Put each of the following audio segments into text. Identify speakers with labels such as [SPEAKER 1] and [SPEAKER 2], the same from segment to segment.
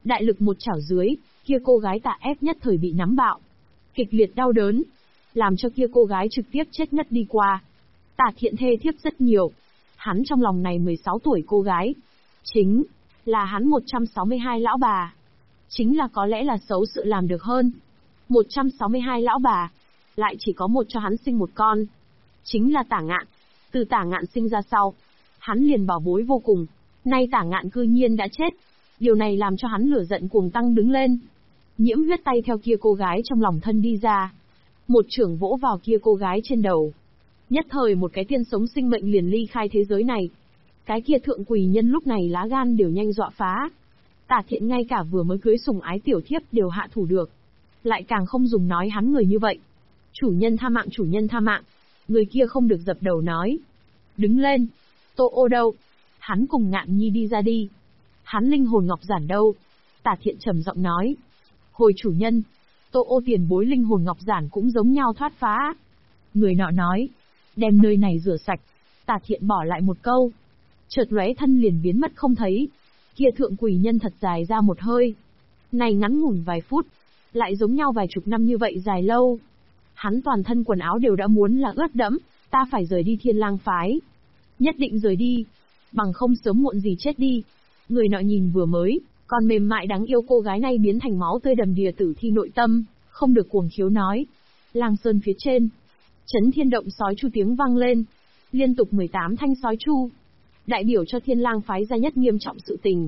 [SPEAKER 1] Đại lực một chảo dưới, kia cô gái tà ép nhất thời bị nắm bạo. Kịch liệt đau đớn, làm cho kia cô gái trực tiếp chết ngất đi qua. Tả Thiện thê thiếp rất nhiều. Hắn trong lòng này 16 tuổi cô gái, chính là hắn 162 lão bà. Chính là có lẽ là xấu sự làm được hơn. 162 lão bà, lại chỉ có một cho hắn sinh một con. Chính là Tả Ngạn. Từ Tả Ngạn sinh ra sau, hắn liền bảo bối vô cùng. Nay Tả Ngạn cư nhiên đã chết. Điều này làm cho hắn lửa giận cuồng tăng đứng lên. Nhiễm huyết tay theo kia cô gái trong lòng thân đi ra. Một chưởng vỗ vào kia cô gái trên đầu. Nhất thời một cái tiên sống sinh mệnh liền ly khai thế giới này. Cái kia thượng quỷ nhân lúc này lá gan đều nhanh dọa phá. Tả Thiện ngay cả vừa mới cưới sủng ái tiểu thiếp đều hạ thủ được. Lại càng không dùng nói hắn người như vậy. Chủ nhân tha mạng, chủ nhân tha mạng. Người kia không được dập đầu nói. Đứng lên. Tô Ô đâu? Hắn cùng Ngạn Nhi đi ra đi. Hắn linh hồn ngọc giản đâu? Tả Thiện trầm giọng nói. Hồi chủ nhân. Tô Ô tiền bối linh hồn ngọc giản cũng giống nhau thoát phá. Người nọ nói. Đem nơi này rửa sạch. Tả Thiện bỏ lại một câu. Chợt lóe thân liền biến mất không thấy. Kia thượng quỷ nhân thật dài ra một hơi. Này ngắn ngủn vài phút, lại giống nhau vài chục năm như vậy dài lâu. Hắn toàn thân quần áo đều đã muốn là ướt đẫm, ta phải rời đi Thiên Lang phái. Nhất định rời đi, bằng không sớm muộn gì chết đi. Người nọ nhìn vừa mới, còn mềm mại đáng yêu cô gái này biến thành máu tươi đầm đìa tử thi nội tâm, không được cuồng khiếu nói. Lang sơn phía trên, Chấn Thiên động sói chu tiếng vang lên, liên tục 18 thanh sói chu, đại biểu cho Thiên Lang phái ra nhất nghiêm trọng sự tình.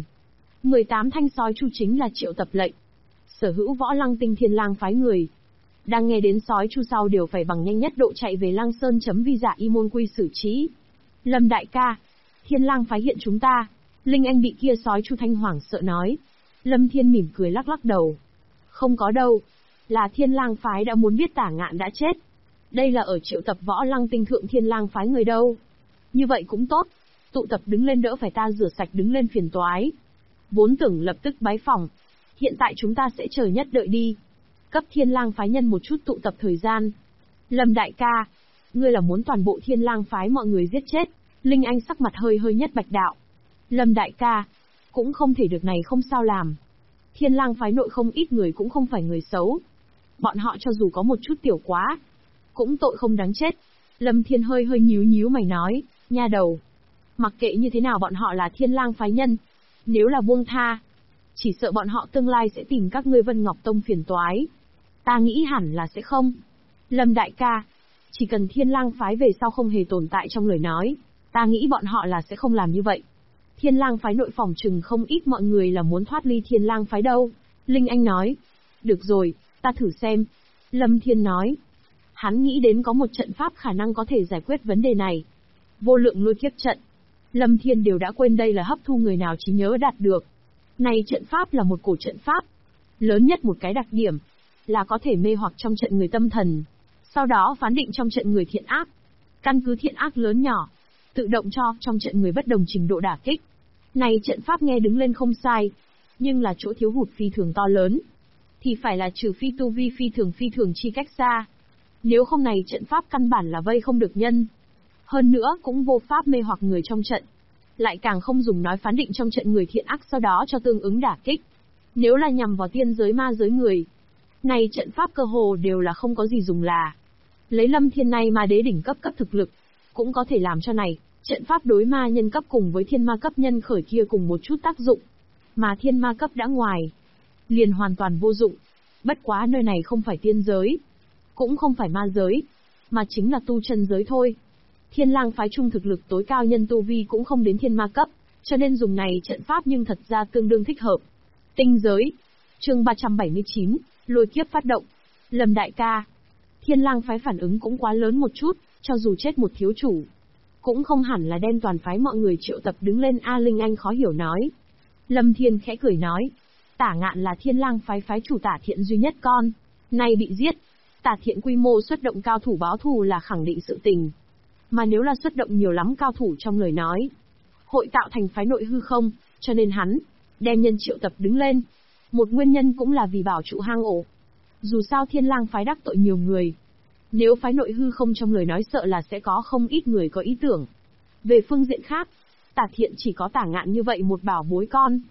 [SPEAKER 1] 18 thanh sói chu chính là triệu tập lệnh. Sở hữu võ lăng tinh Thiên Lang phái người, đang nghe đến sói chu sau đều phải bằng nhanh nhất độ chạy về Lang Sơn chấm vi dạ y môn quy xử trí. Lâm đại ca, Thiên Lang phái hiện chúng ta. Linh Anh bị kia sói chu thanh hoảng sợ nói. Lâm Thiên mỉm cười lắc lắc đầu. Không có đâu, là Thiên Lang phái đã muốn biết Tả Ngạn đã chết. Đây là ở triệu tập võ lăng tinh thượng Thiên Lang phái người đâu. Như vậy cũng tốt, tụ tập đứng lên đỡ phải ta rửa sạch đứng lên phiền toái. Vốn tưởng lập tức bái phòng, hiện tại chúng ta sẽ chờ nhất đợi đi. Cấp Thiên Lang phái nhân một chút tụ tập thời gian. Lâm đại ca, ngươi là muốn toàn bộ Thiên Lang phái mọi người giết chết? Linh Anh sắc mặt hơi hơi nhất bạch đạo. Lâm đại ca, cũng không thể được này không sao làm. Thiên Lang phái nội không ít người cũng không phải người xấu. Bọn họ cho dù có một chút tiểu quá, cũng tội không đáng chết. Lâm Thiên hơi hơi nhíu nhíu mày nói, nha đầu. Mặc kệ như thế nào bọn họ là Thiên Lang phái nhân. Nếu là buông tha, chỉ sợ bọn họ tương lai sẽ tìm các ngươi Vân Ngọc Tông phiền toái. Ta nghĩ hẳn là sẽ không. Lâm đại ca, chỉ cần Thiên Lang phái về sau không hề tồn tại trong lời nói, ta nghĩ bọn họ là sẽ không làm như vậy. Thiên Lang phái nội phòng trừng không ít mọi người là muốn thoát ly Thiên Lang phái đâu. Linh Anh nói. Được rồi, ta thử xem. Lâm Thiên nói. Hắn nghĩ đến có một trận pháp khả năng có thể giải quyết vấn đề này. Vô lượng lôi kiếp trận. Lâm Thiên đều đã quên đây là hấp thu người nào trí nhớ đạt được. Này trận pháp là một cổ trận pháp. Lớn nhất một cái đặc điểm là có thể mê hoặc trong trận người tâm thần. Sau đó phán định trong trận người thiện ác. Căn cứ thiện ác lớn nhỏ, tự động cho trong trận người bất đồng trình độ đả kích. Này trận pháp nghe đứng lên không sai, nhưng là chỗ thiếu hụt phi thường to lớn. Thì phải là trừ phi tu vi phi thường chi cách xa. Nếu không này trận pháp căn bản là vây không được nhân. Hơn nữa cũng vô pháp mê hoặc người trong trận. Lại càng không dùng nói phán định trong trận người thiện ác sau đó cho tương ứng đả kích. Nếu là nhằm vào tiên giới ma giới người, này trận pháp cơ hồ đều là không có gì dùng là. Lấy Lâm Thiên này mà đế đỉnh cấp thực lực, cũng có thể làm cho này, trận pháp đối ma nhân cấp cùng với thiên ma cấp nhân khởi kia cùng một chút tác dụng. Mà thiên ma cấp đã ngoài, liền hoàn toàn vô dụng. Bất quá nơi này không phải tiên giới, cũng không phải ma giới, mà chính là tu chân giới thôi. Thiên Lang phái trung thực lực tối cao nhân tu vi cũng không đến thiên ma cấp, cho nên dùng này trận pháp nhưng thật ra tương đương thích hợp. Tinh giới. Chương 379, lôi kiếp phát động. Lâm đại ca, Thiên Lang phái phản ứng cũng quá lớn một chút, cho dù chết một thiếu chủ, cũng không hẳn là đem toàn phái mọi người triệu tập đứng lên. A Linh Anh khó hiểu nói. Lâm Thiên khẽ cười nói, Tả Ngạn là Thiên Lang phái phái chủ Tả Thiện duy nhất con, nay bị giết, Tả Thiện quy mô xuất động cao thủ báo thù là khẳng định sự tình. Mà nếu là xuất động nhiều lắm cao thủ trong lời nói, hội tạo thành phái nội hư không, cho nên hắn đem nhân triệu tập đứng lên. Một nguyên nhân cũng là vì bảo trụ hang ổ. Dù sao Thiên Lang phái đắc tội nhiều người, nếu phái nội hư không trong lời nói sợ là sẽ có không ít người có ý tưởng. Về phương diện khác, Tả Thiện chỉ có Tả Ngạn như vậy một bảo bối con,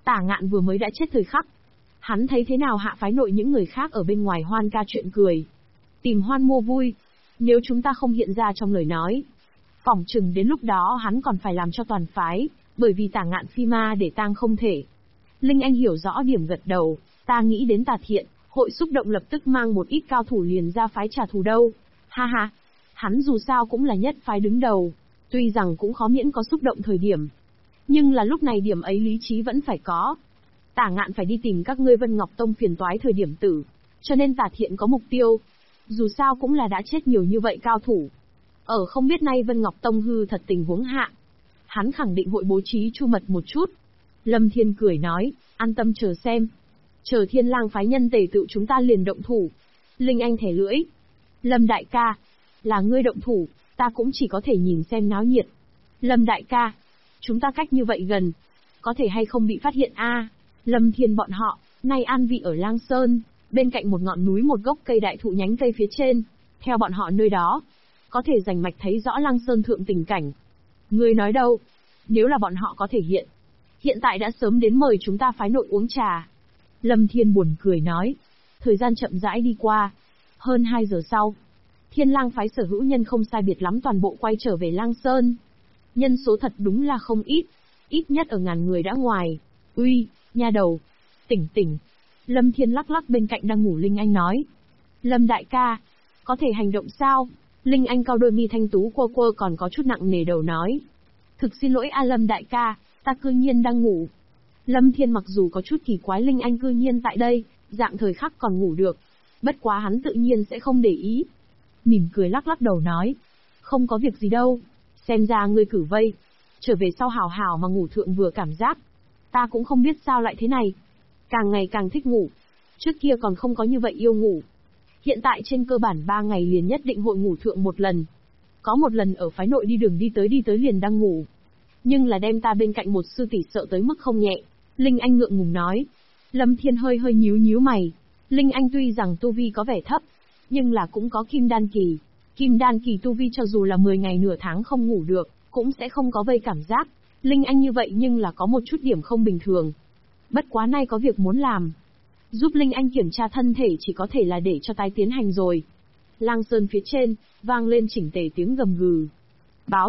[SPEAKER 1] Tả Ngạn vừa mới đã chết thời khắc. Hắn thấy thế nào hạ phái nội những người khác ở bên ngoài hoan ca chuyện cười. Tìm hoan mua vui. Nếu chúng ta không hiện ra trong lời nói, phỏng chừng đến lúc đó hắn còn phải làm cho toàn phái, bởi vì Tả Ngạn phi ma để tang không thể. Linh Anh hiểu rõ điểm gật đầu, ta nghĩ đến Tà Thiện, hội xúc động lập tức mang một ít cao thủ liền ra phái trả thù đâu. Ha ha, hắn dù sao cũng là nhất phái đứng đầu, tuy rằng cũng khó miễn có xúc động thời điểm. Nhưng là lúc này điểm ấy lý trí vẫn phải có. Tả Ngạn phải đi tìm các ngươi Vân Ngọc Tông phiền toái thời điểm tử, cho nên Tà Thiện có mục tiêu. Dù sao cũng là đã chết nhiều như vậy cao thủ. Ở không biết nay Vân Ngọc Tông hư thật tình huống hạ, hắn khẳng định hội bố trí chu mật một chút. Lâm Thiên cười nói, an tâm chờ xem. Chờ Thiên Lang phái nhân tề tự chúng ta liền động thủ. Linh Anh thẻ lưỡi. Lâm đại ca, là ngươi động thủ, ta cũng chỉ có thể nhìn xem náo nhiệt. Lâm đại ca, chúng ta cách như vậy gần, có thể hay không bị phát hiện a? Lâm Thiên bọn họ, nay an vị ở Lang Sơn, bên cạnh một ngọn núi một gốc cây đại thụ nhánh cây phía trên. Theo bọn họ nơi đó, có thể rành mạch thấy rõ Lang Sơn thượng tình cảnh. Ngươi nói đâu? Nếu là bọn họ có thể hiện tại đã sớm đến mời chúng ta phái nội uống trà. Lâm Thiên buồn cười nói. Thời gian chậm rãi đi qua. Hơn 2 giờ sau, Thiên Lang phái sở hữu nhân không sai biệt lắm toàn bộ quay trở về Lang Sơn. Nhân số thật đúng là không ít nhất ở ngàn người đã ngoài. Uy, nha đầu, tỉnh. Lâm Thiên lắc lắc bên cạnh đang ngủ Linh Anh nói. Lâm đại ca, có thể hành động sao? Linh Anh cau đôi mi thanh tú quơ còn có chút nặng nề đầu nói. Thực xin lỗi a Lâm đại ca, ta cư nhiên đang ngủ. Lâm Thiên mặc dù có chút kỳ quái Linh Anh cư nhiên tại đây, dạng thời khắc còn ngủ được. Bất quá hắn tự nhiên sẽ không để ý. Mỉm cười lắc lắc đầu nói. Không có việc gì đâu, xem ra ngươi cử vây. Trở về sau hào hào mà ngủ thượng vừa cảm giác. Ta cũng không biết sao lại thế này. Càng ngày càng thích ngủ. Trước kia còn không có như vậy yêu ngủ. Hiện tại trên cơ bản 3 ngày liền nhất định hội ngủ thượng một lần. Có một lần ở phái nội đi đường đi tới liền đang ngủ. Nhưng là đem ta bên cạnh một sư tỷ sợ tới mức không nhẹ. Linh Anh ngượng ngùng nói. Lâm Thiên hơi nhíu mày. Linh Anh tuy rằng tu vi có vẻ thấp, nhưng là cũng có kim đan kỳ. Kim đan kỳ tu vi cho dù là 10 ngày nửa tháng không ngủ được, cũng sẽ không có vây cảm giác. Linh Anh như vậy nhưng là có một chút điểm không bình thường. Bất quá nay có việc muốn làm. Giúp Linh Anh kiểm tra thân thể chỉ có thể là để cho tái tiến hành rồi. Lang Sơn phía trên, vang lên chỉnh tề tiếng gầm gừ. Báo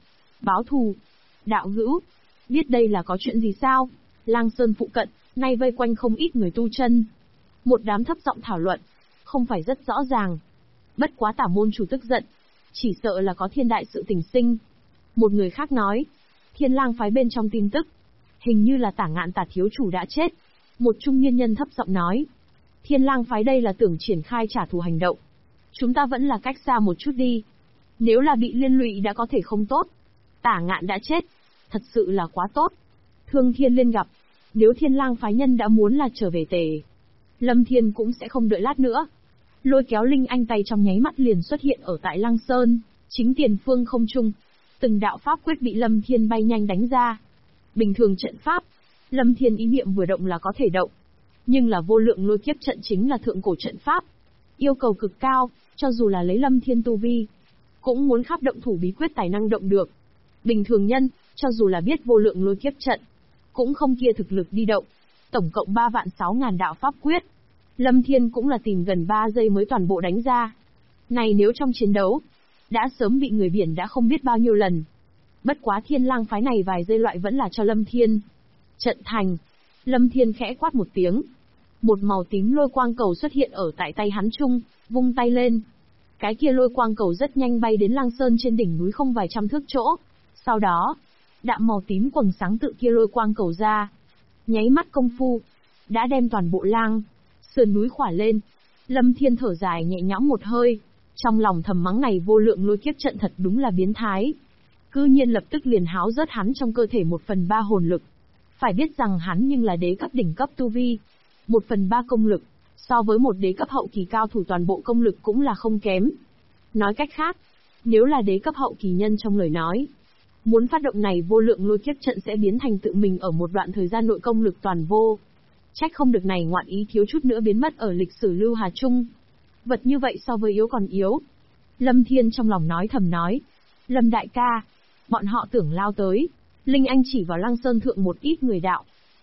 [SPEAKER 1] thù, đạo hữu, biết đây là có chuyện gì sao? Lang Sơn phụ cận, nay vây quanh không ít người tu chân. Một đám thấp giọng thảo luận, không phải rất rõ ràng. Bất quá tả môn chủ tức giận, chỉ sợ là có thiên đại sự tình sinh. Một người khác nói, Thiên Lang phái bên trong tin tức, hình như là Tả Ngạn Tả thiếu chủ đã chết. Một trung niên nhân thấp giọng nói, Thiên Lang phái đây là tưởng triển khai trả thù hành động. Chúng ta vẫn là cách xa một chút đi. Nếu là bị liên lụy đã có thể không tốt. Tả Ngạn đã chết, thật sự là quá tốt. Thương Thiên liên gặp, nếu Thiên Lang phái nhân đã muốn là trở về tề, Lâm Thiên cũng sẽ không đợi lát nữa. Lôi kéo Linh Anh tay trong nháy mắt liền xuất hiện ở tại Lang Sơn, chính tiền phương không trung. Từng đạo pháp quyết bị Lâm Thiên bay nhanh đánh ra. Bình thường trận pháp, Lâm Thiên ý niệm vừa động là có thể động. Nhưng là vô lượng lôi kiếp trận chính là thượng cổ trận pháp. Yêu cầu cực cao, cho dù là lấy Lâm Thiên tu vi, cũng muốn khắp động thủ bí quyết tài năng động được. Bình thường nhân, cho dù là biết vô lượng lôi kiếp trận, cũng không kia thực lực đi động. Tổng cộng 3.600.000 đạo pháp quyết. Lâm Thiên cũng là tìm gần 3 giây mới toàn bộ đánh ra. Này nếu trong chiến đấu, đã sớm bị người biển đã không biết bao nhiêu lần. Bất quá Thiên Lang phái này vài giây loại vẫn là cho Lâm Thiên. Trận thành. Lâm Thiên khẽ quát một tiếng. Một màu tím lôi quang cầu xuất hiện ở tại tay hắn trung, vung tay lên. Cái kia lôi quang cầu rất nhanh bay đến Lang Sơn trên đỉnh núi không vài trăm thước chỗ. Sau đó, đạm màu tím quầng sáng tự kia lôi quang cầu ra. Nháy mắt công phu, đã đem toàn bộ Lang Sơn núi khỏa lên. Lâm Thiên thở dài nhẹ nhõm một hơi. Trong lòng thầm mắng này vô lượng lôi kiếp trận thật đúng là biến thái. Cư nhiên lập tức liền háo rớt hắn trong cơ thể 1/3 hồn lực. Phải biết rằng hắn nhưng là đế cấp đỉnh cấp tu vi. 1/3 công lực, so với một đế cấp hậu kỳ cao thủ toàn bộ công lực cũng là không kém. Nói cách khác, nếu là đế cấp hậu kỳ nhân trong lời nói, muốn phát động này vô lượng lôi kiếp trận sẽ biến thành tự mình ở một đoạn thời gian nội công lực toàn vô. Trách không được này ngoạn ý thiếu chút nữa biến mất ở lịch sử Lưu Hà Trung. Vật như vậy so với yếu còn yếu. Lâm Thiên trong lòng nói thầm nói. Lâm đại ca, bọn họ tưởng lao tới. Linh Anh chỉ vào Lăng Sơn thượng một ít người đạo.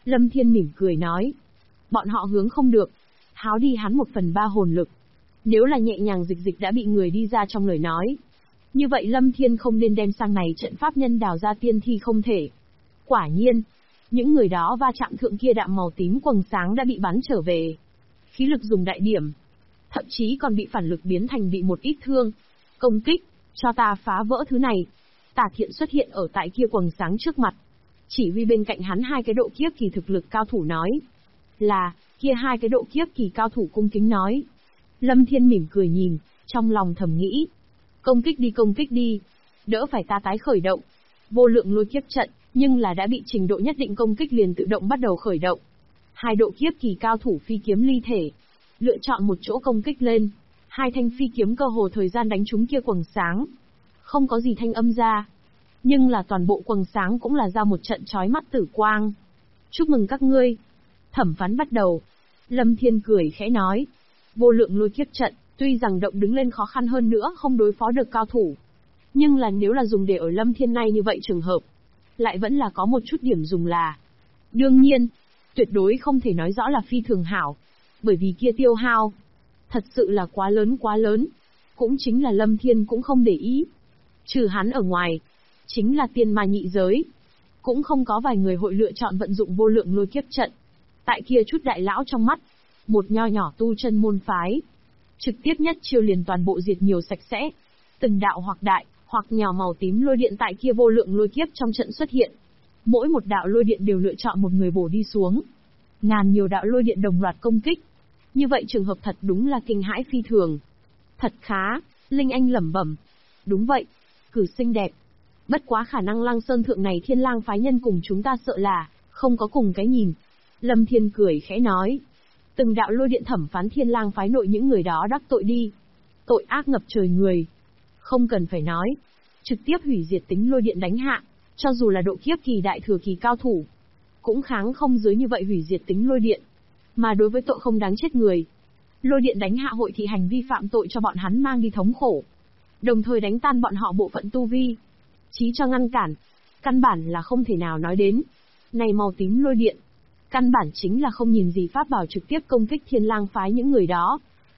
[SPEAKER 1] Lâm Thiên mỉm cười nói. Bọn họ hướng không được. Háo đi hắn 1/3 hồn lực. Nếu là nhẹ nhàng dịch dịch đã bị người đi ra trong lời nói. Như vậy Lâm Thiên không nên đem sang này trận pháp nhân đào ra tiên thi không thể. Quả nhiên, những người đó va chạm thượng kia đạm màu tím quầng sáng đã bị bắn trở về. Khí lực dùng đại điểm. Thậm chí còn bị phản lực biến thành bị một ít thương. Công kích, cho ta phá vỡ thứ này. Tả Thiện xuất hiện ở tại kia quầng sáng trước mặt. Chỉ huy bên cạnh hắn 2 cái độ kiếp kỳ thực lực cao thủ nói. Là, kia 2 cái độ kiếp kỳ cao thủ cung kính nói. Lâm Thiên mỉm cười nhìn, trong lòng thầm nghĩ. Công kích đi. Đỡ phải ta tái khởi động. Vô lượng lôi kiếp trận, nhưng là đã bị trình độ nhất định công kích liền tự động bắt đầu khởi động. 2 độ kiếp kỳ cao thủ phi kiếm ly thể. Lựa chọn một chỗ công kích lên. 2 thanh phi kiếm cơ hồ thời gian đánh trúng kia quầng sáng. Không có gì thanh âm ra. Nhưng là toàn bộ quầng sáng cũng là ra một trận chói mắt tử quang. Chúc mừng các ngươi. Thẩm phán bắt đầu. Lâm Thiên cười khẽ nói. Vô lượng lôi kiếp trận, tuy rằng động đứng lên khó khăn hơn nữa không đối phó được cao thủ. Nhưng là nếu là dùng để ở Lâm Thiên này như vậy trường hợp, lại vẫn là có một chút điểm dùng là. Đương nhiên, tuyệt đối không thể nói rõ là phi thường hảo. Bởi vì kia tiêu hao, thật sự là quá lớn. Cũng chính là Lâm Thiên cũng không để ý. Trừ hắn ở ngoài, chính là tiên ma nhị giới. Cũng không có vài người hội lựa chọn vận dụng vô lượng lôi kiếp trận. Tại kia chút đại lão trong mắt, một nho nhỏ tu chân môn phái. Trực tiếp nhất chiêu liền toàn bộ diệt nhiều sạch sẽ. Từng đạo hoặc đại, hoặc nhỏ màu tím lôi điện tại kia vô lượng lôi kiếp trong trận xuất hiện. Mỗi một đạo lôi điện đều lựa chọn một người bổ đi xuống. Ngàn nhiều đạo lôi điện đồng loạt công kích. Như vậy trường hợp thật đúng là kinh hãi phi thường. Thật khá, Linh Anh lẩm bẩm. Đúng vậy, cử xinh đẹp. Bất quá khả năng Lăng Sơn thượng này Thiên Lang phái nhân cùng chúng ta sợ là không có cùng cái nhìn. Lâm Thiên cười khẽ nói. Từng đạo lôi điện thẩm phán Thiên Lang phái nội những người đó đắc tội đi. Tội ác ngập trời người. Không cần phải nói. Trực tiếp hủy diệt tính lôi điện đánh hạ. Cho dù là độ kiếp kỳ đại thừa kỳ cao thủ, cũng kháng không dưới như vậy hủy diệt tính lôi điện. Mà đối với tội không đáng chết người, lôi điện đánh hạ hội thị hành vi phạm tội cho bọn hắn mang đi thống khổ. Đồng thời đánh tan bọn họ bộ phận tu vi. Chí cho ngăn cản. Căn bản là không thể nào nói đến. Này màu tím lôi điện. Căn bản chính là không nhìn gì pháp bảo trực tiếp công kích Thiên Lang phái những người đó.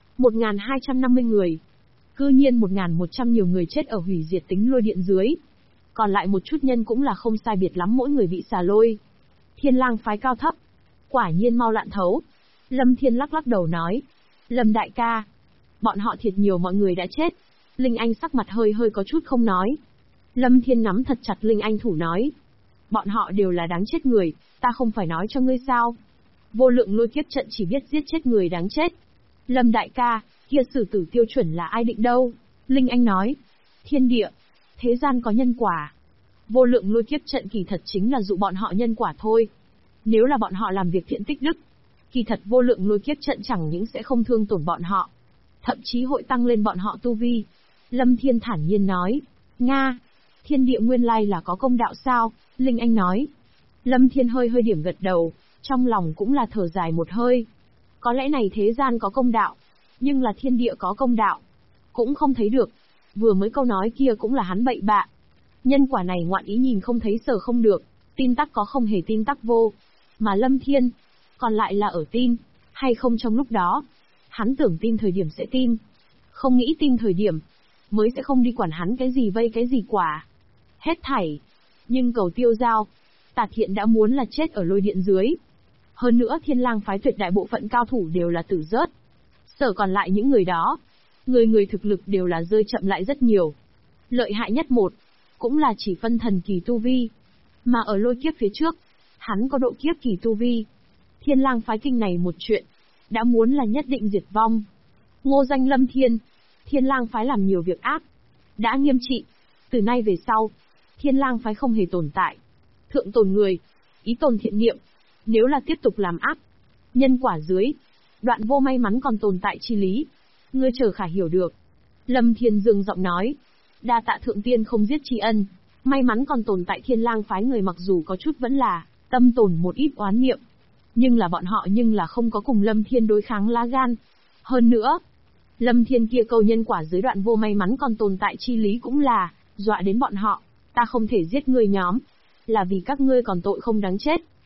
[SPEAKER 1] 1250 người. Cư nhiên 1100 nhiều người chết ở hủy diệt tính lôi điện dưới. Còn lại một chút nhân cũng là không sai biệt lắm mỗi người bị xà lôi. Thiên Lang phái cao thấp. Quả nhiên mau lạn thấu. Lâm Thiên lắc lắc đầu nói. Lâm đại ca. Bọn họ thiệt nhiều mọi người đã chết. Linh Anh sắc mặt hơi có chút không nói. Lâm Thiên nắm thật chặt Linh Anh thủ nói. Bọn họ đều là đáng chết người, ta không phải nói cho ngươi sao. Vô lượng lôi kiếp trận chỉ biết giết chết người đáng chết. Lâm đại ca, kia xử tử tiêu chuẩn là ai định đâu? Linh Anh nói. Thiên địa. Thế gian có nhân quả. Vô lượng lôi kiếp trận kỳ thật chính là dụ bọn họ nhân quả thôi. Nếu là bọn họ làm việc thiện tích đức, kỳ thật vô lượng lôi kiếp trận chẳng những sẽ không thương tổn bọn họ, thậm chí hội tăng lên bọn họ tu vi. Lâm Thiên thản nhiên nói. Nga. Thiên địa nguyên lai là có công đạo sao? Linh Anh nói. Lâm Thiên hơi điểm gật đầu, trong lòng cũng là thở dài một hơi. Có lẽ này thế gian có công đạo, nhưng là thiên địa có công đạo, cũng không thấy được. Vừa mới câu nói kia cũng là hắn bậy bạ. Nhân quả này ngoạn ý nhìn không thấy sờ không được, tin tắc có không hề tin tắc vô. Mà Lâm Thiên, còn lại là ở tin, hay không trong lúc đó. Hắn tưởng tin thời điểm sẽ tin, không nghĩ tin thời điểm, mới sẽ không đi quản hắn cái gì vây cái gì quả. Hết thảy. Nhưng cầu tiêu giao, Tả Thiện đã muốn là chết ở lôi điện dưới. Hơn nữa Thiên Lang phái tuyệt đại bộ phận cao thủ đều là tử rớt. Sở còn lại những người đó, người thực lực đều là rơi chậm lại rất nhiều. Lợi hại nhất một, cũng là chỉ phân thần kỳ tu vi. Mà ở lôi kiếp phía trước, hắn có độ kiếp kỳ tu vi. Thiên Lang phái kinh này một chuyện, đã muốn là nhất định diệt vong. Ngô danh Lâm Thiên, Thiên Lang phái làm nhiều việc ác, đã nghiêm trị. Từ nay về sau, Thiên Lang phái không hề tồn tại. Thượng tồn người, ý tồn thiện niệm. Nếu là tiếp tục làm ác, nhân quả dưới, đoạn vô may mắn còn tồn tại chi lý. Ngươi chờ khả hiểu được. Lâm Thiên dương giọng nói. Đa tạ thượng tiên không giết tri ân. May mắn còn tồn tại Thiên Lang phái người mặc dù có chút vẫn là tâm tồn một ít oán niệm, nhưng là bọn họ nhưng là không có cùng Lâm Thiên đối kháng lá gan. Hơn nữa, Lâm Thiên kia câu nhân quả dưới đoạn vô may mắn còn tồn tại chi lý cũng là dọa đến bọn họ. Ta không thể giết ngươi nhóm, là vì các ngươi còn tội không đáng chết.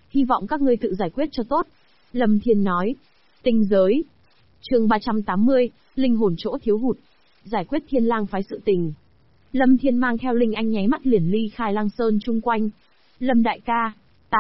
[SPEAKER 1] hy vọng các ngươi tự giải quyết cho tốt. Lâm Thiên nói. Tinh giới. Chương 380, linh hồn chỗ thiếu hụt. Giải quyết Thiên Lang phái sự tình. Lâm Thiên mang theo Linh Anh nháy mắt liền ly khai Lang Sơn chung quanh. Lâm đại ca,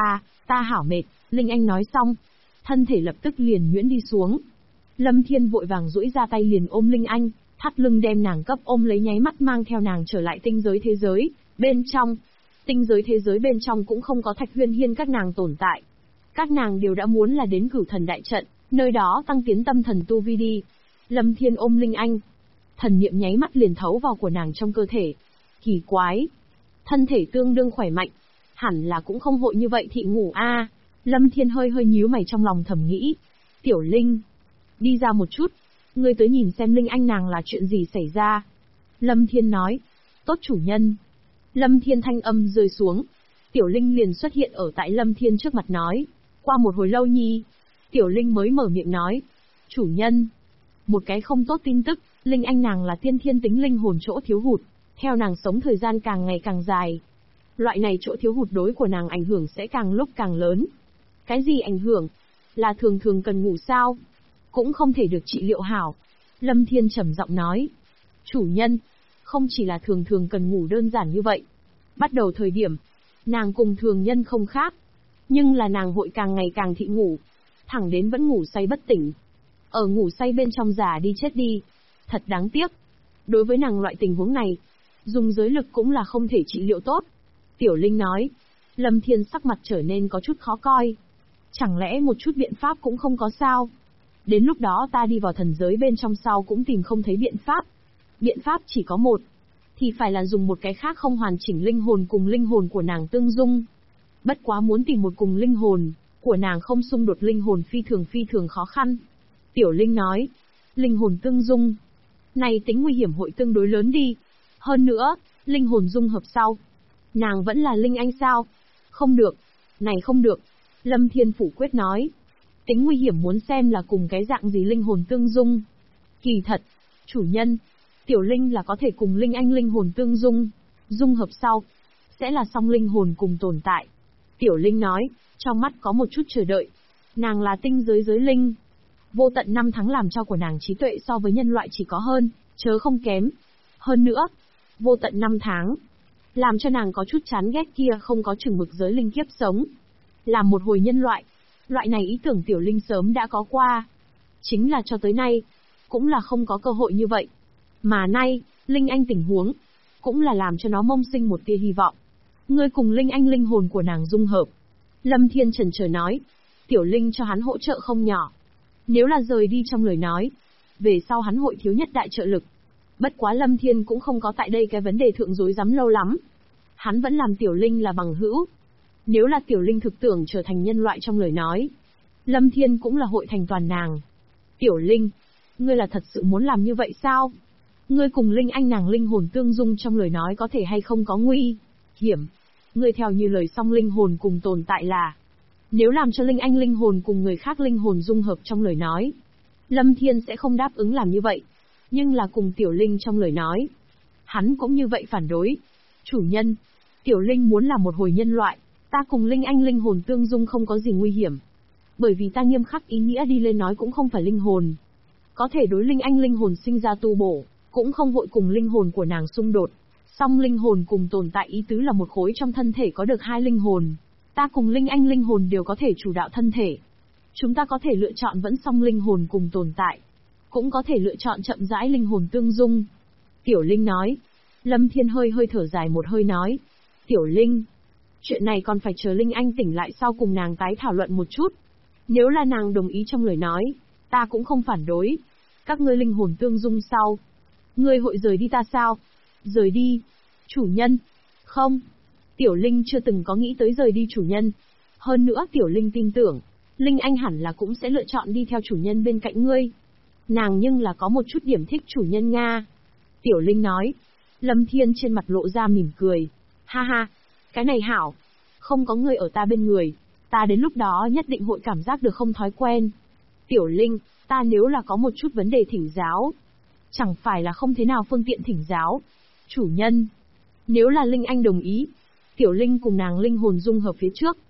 [SPEAKER 1] ta hảo mệt, Linh Anh nói xong. Thân thể lập tức liền nhuyễn đi xuống. Lâm Thiên vội vàng duỗi ra tay liền ôm Linh Anh, thắt lưng đem nàng cấp ôm lấy nháy mắt mang theo nàng trở lại tinh giới thế giới, bên trong. Tinh giới thế giới bên trong cũng không có Thạch Huyên Hiên các nàng tồn tại. Các nàng đều đã muốn là đến Cửu Thần đại trận, nơi đó tăng tiến tâm thần tu vi đi. Lâm Thiên ôm Linh Anh. Thần niệm nháy mắt liền thấu vào của nàng trong cơ thể. Kỳ quái. Thân thể tương đương khỏe mạnh. Hẳn là cũng không hội như vậy thị ngủ a. Lâm Thiên hơi nhíu mày trong lòng thầm nghĩ. Tiểu Linh. Đi ra một chút. Ngươi tới nhìn xem Linh Anh nàng là chuyện gì xảy ra. Lâm Thiên nói. Tốt chủ nhân. Lâm Thiên thanh âm rơi xuống. Tiểu Linh liền xuất hiện ở tại Lâm Thiên trước mặt nói. Qua một hồi lâu nhi. Tiểu Linh mới mở miệng nói. Chủ nhân. Một cái không tốt tin tức, Linh Anh nàng là tiên thiên tính linh hồn chỗ thiếu hụt. Theo nàng sống thời gian càng ngày càng dài. Loại này chỗ thiếu hụt đối của nàng ảnh hưởng sẽ càng lúc càng lớn. Cái gì ảnh hưởng? Là thường thường cần ngủ sao? Cũng không thể được trị liệu hảo. Lâm Thiên trầm giọng nói. Chủ nhân, không chỉ là thường thường cần ngủ đơn giản như vậy. Bắt đầu thời điểm, nàng cùng thường nhân không khác. Nhưng là nàng hội càng ngày càng thị ngủ. Thẳng đến vẫn ngủ say bất tỉnh. Ở ngủ say bên trong già đi chết đi. Thật đáng tiếc. Đối với nàng loại tình huống này, dùng giới lực cũng là không thể trị liệu tốt. Tiểu Linh nói. Lâm Thiên sắc mặt trở nên có chút khó coi. Chẳng lẽ một chút biện pháp cũng không có sao? Đến lúc đó ta đi vào thần giới bên trong sau cũng tìm không thấy biện pháp. Biện pháp chỉ có một. Thì phải là dùng một cái khác không hoàn chỉnh linh hồn cùng linh hồn của nàng tương dung. Bất quá muốn tìm một cùng linh hồn của nàng không xung đột linh hồn phi thường khó khăn. Tiểu Linh nói. Linh hồn tương dung. Này tính nguy hiểm hội tương đối lớn đi. Hơn nữa, linh hồn dung hợp sau. Nàng vẫn là Linh Anh sao? Không được. Này không được. Lâm Thiên phủ quyết nói. Tính nguy hiểm muốn xem là cùng cái dạng gì linh hồn tương dung. Kỳ thật, chủ nhân, Tiểu Linh là có thể cùng Linh Anh linh hồn tương dung. Dung hợp sau, sẽ là song linh hồn cùng tồn tại. Tiểu Linh nói, trong mắt có một chút chờ đợi. Nàng là tinh giới giới linh. Vô tận năm tháng làm cho của nàng trí tuệ so với nhân loại chỉ có hơn, chớ không kém. Hơn nữa, vô tận năm tháng, làm cho nàng có chút chán ghét kia không có chừng mực giới linh kiếp sống. Làm một hồi nhân loại, loại này ý tưởng Tiểu Linh sớm đã có qua. Chính là cho tới nay, cũng là không có cơ hội như vậy. Mà nay, Linh Anh tình huống, cũng là làm cho nó mông sinh một tia hy vọng. Ngươi cùng Linh Anh linh hồn của nàng dung hợp. Lâm Thiên chần chờ nói, Tiểu Linh cho hắn hỗ trợ không nhỏ. Nếu là rời đi trong lời nói, về sau hắn hội thiếu nhất đại trợ lực. Bất quá Lâm Thiên cũng không có tại đây cái vấn đề thượng dối rắm lâu lắm. Hắn vẫn làm Tiểu Linh là bằng hữu. Nếu là Tiểu Linh thực tưởng trở thành nhân loại trong lời nói, Lâm Thiên cũng là hội thành toàn nàng. Tiểu Linh, ngươi là thật sự muốn làm như vậy sao? Ngươi cùng Linh Anh nàng linh hồn tương dung trong lời nói có thể hay không có nguy hiểm? Ngươi theo như lời song linh hồn cùng tồn tại là, nếu làm cho Linh Anh linh hồn cùng người khác linh hồn dung hợp trong lời nói, Lâm Thiên sẽ không đáp ứng làm như vậy. Nhưng là cùng Tiểu Linh trong lời nói, hắn cũng như vậy phản đối. Chủ nhân, Tiểu Linh muốn là một hồi nhân loại, ta cùng Linh Anh linh hồn tương dung không có gì nguy hiểm. Bởi vì ta nghiêm khắc ý nghĩa đi lên nói cũng không phải linh hồn. Có thể đối Linh Anh linh hồn sinh ra tu bổ, cũng không vội cùng linh hồn của nàng xung đột. Song linh hồn cùng tồn tại ý tứ là một khối trong thân thể có được hai linh hồn. Ta cùng Linh Anh linh hồn đều có thể chủ đạo thân thể. Chúng ta có thể lựa chọn vẫn song linh hồn cùng tồn tại. Cũng có thể lựa chọn chậm rãi linh hồn tương dung. Tiểu Linh nói. Lâm Thiên hơi thở dài một hơi nói. Tiểu Linh, chuyện này còn phải chờ Linh Anh tỉnh lại sau cùng nàng tái thảo luận một chút. Nếu là nàng đồng ý trong lời nói, ta cũng không phản đối. Các ngươi linh hồn tương dung sau, ngươi hội rời đi ta sao? Rời đi? Chủ nhân? Không. Tiểu Linh chưa từng có nghĩ tới rời đi chủ nhân. Hơn nữa Tiểu Linh tin tưởng, Linh Anh hẳn là cũng sẽ lựa chọn đi theo chủ nhân bên cạnh ngươi. Nàng nhưng là có một chút điểm thích chủ nhân Nga. Tiểu Linh nói. Lâm Thiên trên mặt lộ ra mỉm cười. Ha ha, cái này hảo. Không có ngươi ở ta bên người, ta đến lúc đó nhất định hội cảm giác được không thói quen. Tiểu Linh, ta nếu là có một chút vấn đề thỉnh giáo, chẳng phải là không thế nào phương tiện thỉnh giáo. Chủ nhân, nếu là Linh Anh đồng ý, Tiểu Linh cùng nàng linh hồn dung hợp phía trước,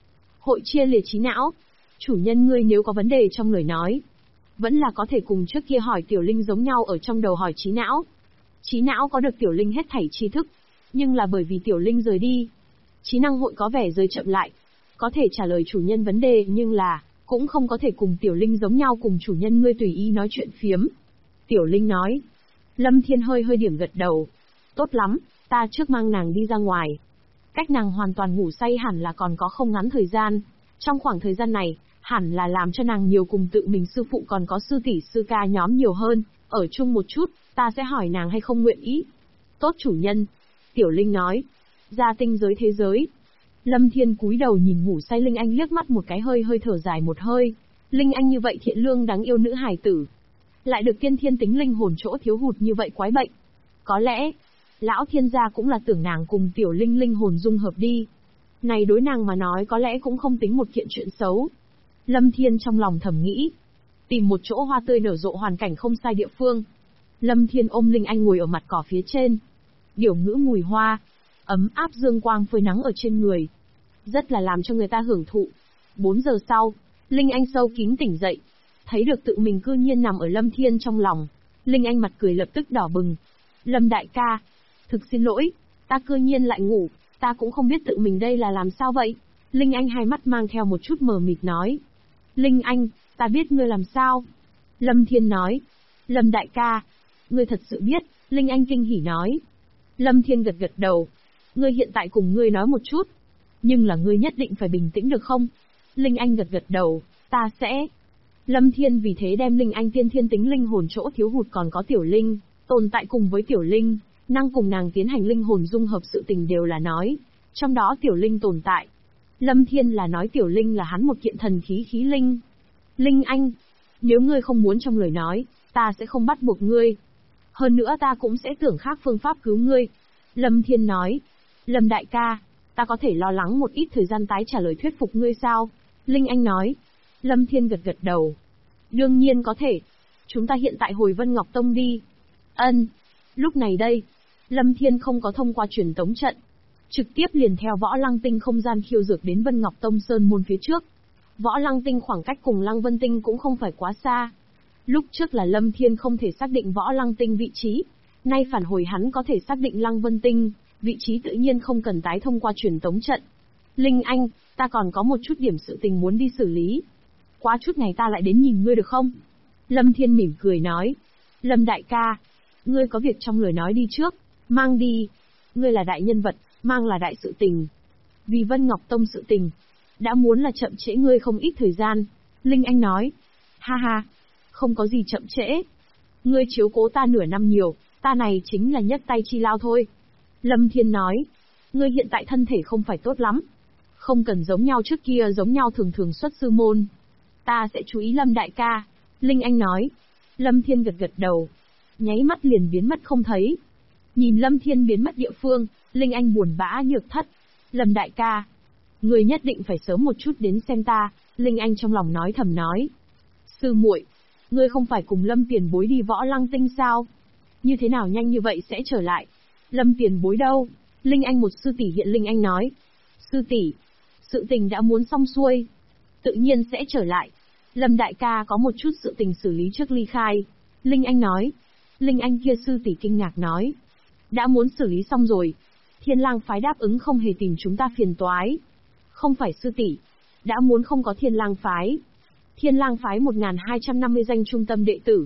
[SPEAKER 1] Hội chia liệt trí não. Chủ nhân ngươi nếu có vấn đề trong lời nói, vẫn là có thể cùng trước kia hỏi tiểu linh giống nhau ở trong đầu hỏi trí não. Trí não có được tiểu linh hết thảy tri thức, nhưng là bởi vì tiểu linh rời đi, trí năng hội có vẻ rơi chậm lại. Có thể trả lời chủ nhân vấn đề nhưng là, cũng không có thể cùng tiểu linh giống nhau cùng chủ nhân ngươi tùy ý nói chuyện phiếm. Tiểu linh nói. Lâm Thiên hơi điểm gật đầu. Tốt lắm, ta trước mang nàng đi ra ngoài. Cách nàng hoàn toàn ngủ say hẳn là còn có không ngắn thời gian. Trong khoảng thời gian này, hẳn là làm cho nàng nhiều cùng tự mình sư phụ còn có sư tỷ sư ca nhóm nhiều hơn, ở chung một chút, ta sẽ hỏi nàng hay không nguyện ý. Tốt chủ nhân. Tiểu Linh nói. Ra tinh giới thế giới. Lâm Thiên cúi đầu nhìn ngủ say Linh Anh liếc mắt một cái hơi thở dài một hơi. Linh Anh như vậy thiện lương đáng yêu nữ hài tử, lại được tiên thiên tính linh hồn chỗ thiếu hụt như vậy quái bệnh. Có lẽ, lão thiên gia cũng là tưởng nàng cùng tiểu linh linh hồn dung hợp đi. Này đối nàng mà nói có lẽ cũng không tính một kiện chuyện xấu. Lâm Thiên trong lòng thầm nghĩ. Tìm một chỗ hoa tươi nở rộ hoàn cảnh không sai địa phương. Lâm Thiên ôm Linh Anh ngồi ở mặt cỏ phía trên. Điểu ngữ mùi hoa, ấm áp dương quang phơi nắng ở trên người, rất là làm cho người ta hưởng thụ. 4 giờ sau, Linh Anh sâu kín tỉnh dậy. Thấy được tự mình cư nhiên nằm ở Lâm Thiên trong lòng. Linh Anh mặt cười lập tức đỏ bừng. Lâm đại ca, thực xin lỗi, ta cư nhiên lại ngủ, ta cũng không biết tự mình đây là làm sao vậy. Linh Anh hai mắt mang theo một chút mờ mịt nói. Linh Anh, ta biết ngươi làm sao. Lâm Thiên nói. Lâm đại ca, ngươi thật sự biết, Linh Anh kinh hỉ nói. Lâm Thiên gật đầu. Ngươi hiện tại cùng ngươi nói một chút. Nhưng là ngươi nhất định phải bình tĩnh được không? Linh Anh gật đầu, ta sẽ. Lâm Thiên vì thế đem Linh Anh tiên thiên tính linh hồn chỗ thiếu hụt còn có tiểu linh, tồn tại cùng với tiểu linh, năng cùng nàng tiến hành linh hồn dung hợp sự tình đều là nói. Trong đó tiểu linh tồn tại. Lâm Thiên là nói tiểu linh là hắn một kiện thần khí khí linh. Linh Anh, nếu ngươi không muốn trong lời nói, ta sẽ không bắt buộc ngươi. Hơn nữa ta cũng sẽ tưởng khác phương pháp cứu ngươi. Lâm Thiên nói. Lâm đại ca, ta có thể lo lắng một ít thời gian tái trả lời thuyết phục ngươi sao? Linh Anh nói. Lâm Thiên gật đầu. Đương nhiên có thể. Chúng ta hiện tại hồi Vân Ngọc Tông đi. Ân. Lúc này đây, Lâm Thiên không có thông qua truyền tống trận, trực tiếp liền theo Võ Lăng Tinh không gian khiêu dược đến Vân Ngọc Tông Sơn môn phía trước. Võ Lăng Tinh khoảng cách cùng Lăng Vân Tinh cũng không phải quá xa. Lúc trước là Lâm Thiên không thể xác định Võ Lăng Tinh vị trí, nay phản hồi hắn có thể xác định Lăng Vân Tinh, vị trí tự nhiên không cần tái thông qua truyền tống trận. Linh Anh, ta còn có một chút điểm sự tình muốn đi xử lý. Quá chút ngày ta lại đến nhìn ngươi được không? Lâm Thiên mỉm cười nói. Lâm đại ca, ngươi có việc trong lời nói đi trước, mang đi. Ngươi là đại nhân vật, mang là đại sự tình. Vì Vân Ngọc Tông sự tình, đã muốn là chậm trễ ngươi không ít thời gian. Linh Anh nói. Ha ha, không có gì chậm trễ. Ngươi chiếu cố ta nửa năm nhiều, ta này chính là nhất tay chi lao thôi. Lâm Thiên nói. Ngươi hiện tại thân thể không phải tốt lắm, không cần giống nhau trước kia giống nhau thường xuất sư môn. Ta sẽ chú ý Lâm đại ca. Linh Anh nói. Lâm Thiên gật đầu. Nháy mắt liền biến mất không thấy. Nhìn Lâm Thiên biến mất địa phương, Linh Anh buồn bã nhược thất. Lâm đại ca, người nhất định phải sớm một chút đến xem ta. Linh Anh trong lòng nói thầm nói. Sư muội, ngươi không phải cùng Lâm tiền bối đi Võ Lăng Tinh sao? Như thế nào nhanh như vậy sẽ trở lại? Lâm tiền bối đâu? Linh Anh một sư tỷ hiện Linh Anh nói. Sư tỷ, sự tình đã muốn xong xuôi, tự nhiên sẽ trở lại. Lâm đại ca có một chút sự tình xử lý trước ly khai. Linh Anh nói. Linh Anh kia sư tỷ kinh ngạc nói. Đã muốn xử lý xong rồi. Thiên Lang phái đáp ứng không hề tìm chúng ta phiền toái. Không phải sư tỷ, đã muốn không có Thiên Lang phái. Thiên Lang phái 1250 danh trung tâm đệ tử,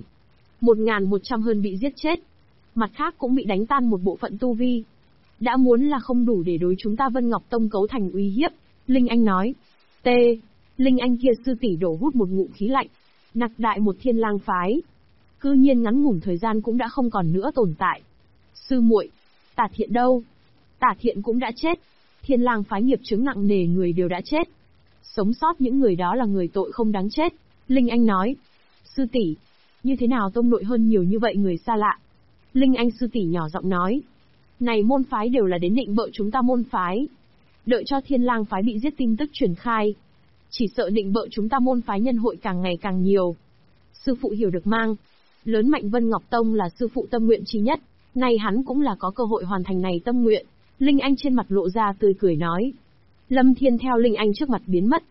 [SPEAKER 1] 1100 hơn bị giết chết. Mặt khác cũng bị đánh tan một bộ phận tu vi. Đã muốn là không đủ để đối chúng ta Vân Ngọc Tông cấu thành uy hiếp. Linh Anh nói. T. Linh Anh kia sư tỷ đổ hút một ngụm khí lạnh. Nặc đại một Thiên Lang phái, cư nhiên ngắn ngủn thời gian cũng đã không còn nữa tồn tại. Sư muội, Tả Thiện đâu? Tả Thiện cũng đã chết. Thiên Lang phái nghiệp chứng nặng nề người đều đã chết. Sống sót những người đó là người tội không đáng chết. Linh Anh nói. Sư tỷ, như thế nào tông nội hơn nhiều như vậy người xa lạ? Linh Anh sư tỷ nhỏ giọng nói. Này môn phái đều là đến định bợ chúng ta môn phái. Đợi cho Thiên Lang phái bị giết tin tức truyền khai, chỉ sợ định bợ chúng ta môn phái nhân hội càng ngày càng nhiều. Sư phụ hiểu được mang. Lớn mạnh Vân Ngọc Tông là sư phụ tâm nguyện chí nhất, nay hắn cũng là có cơ hội hoàn thành này tâm nguyện. Linh Anh trên mặt lộ ra tươi cười nói. Lâm Thiên theo Linh Anh trước mặt biến mất,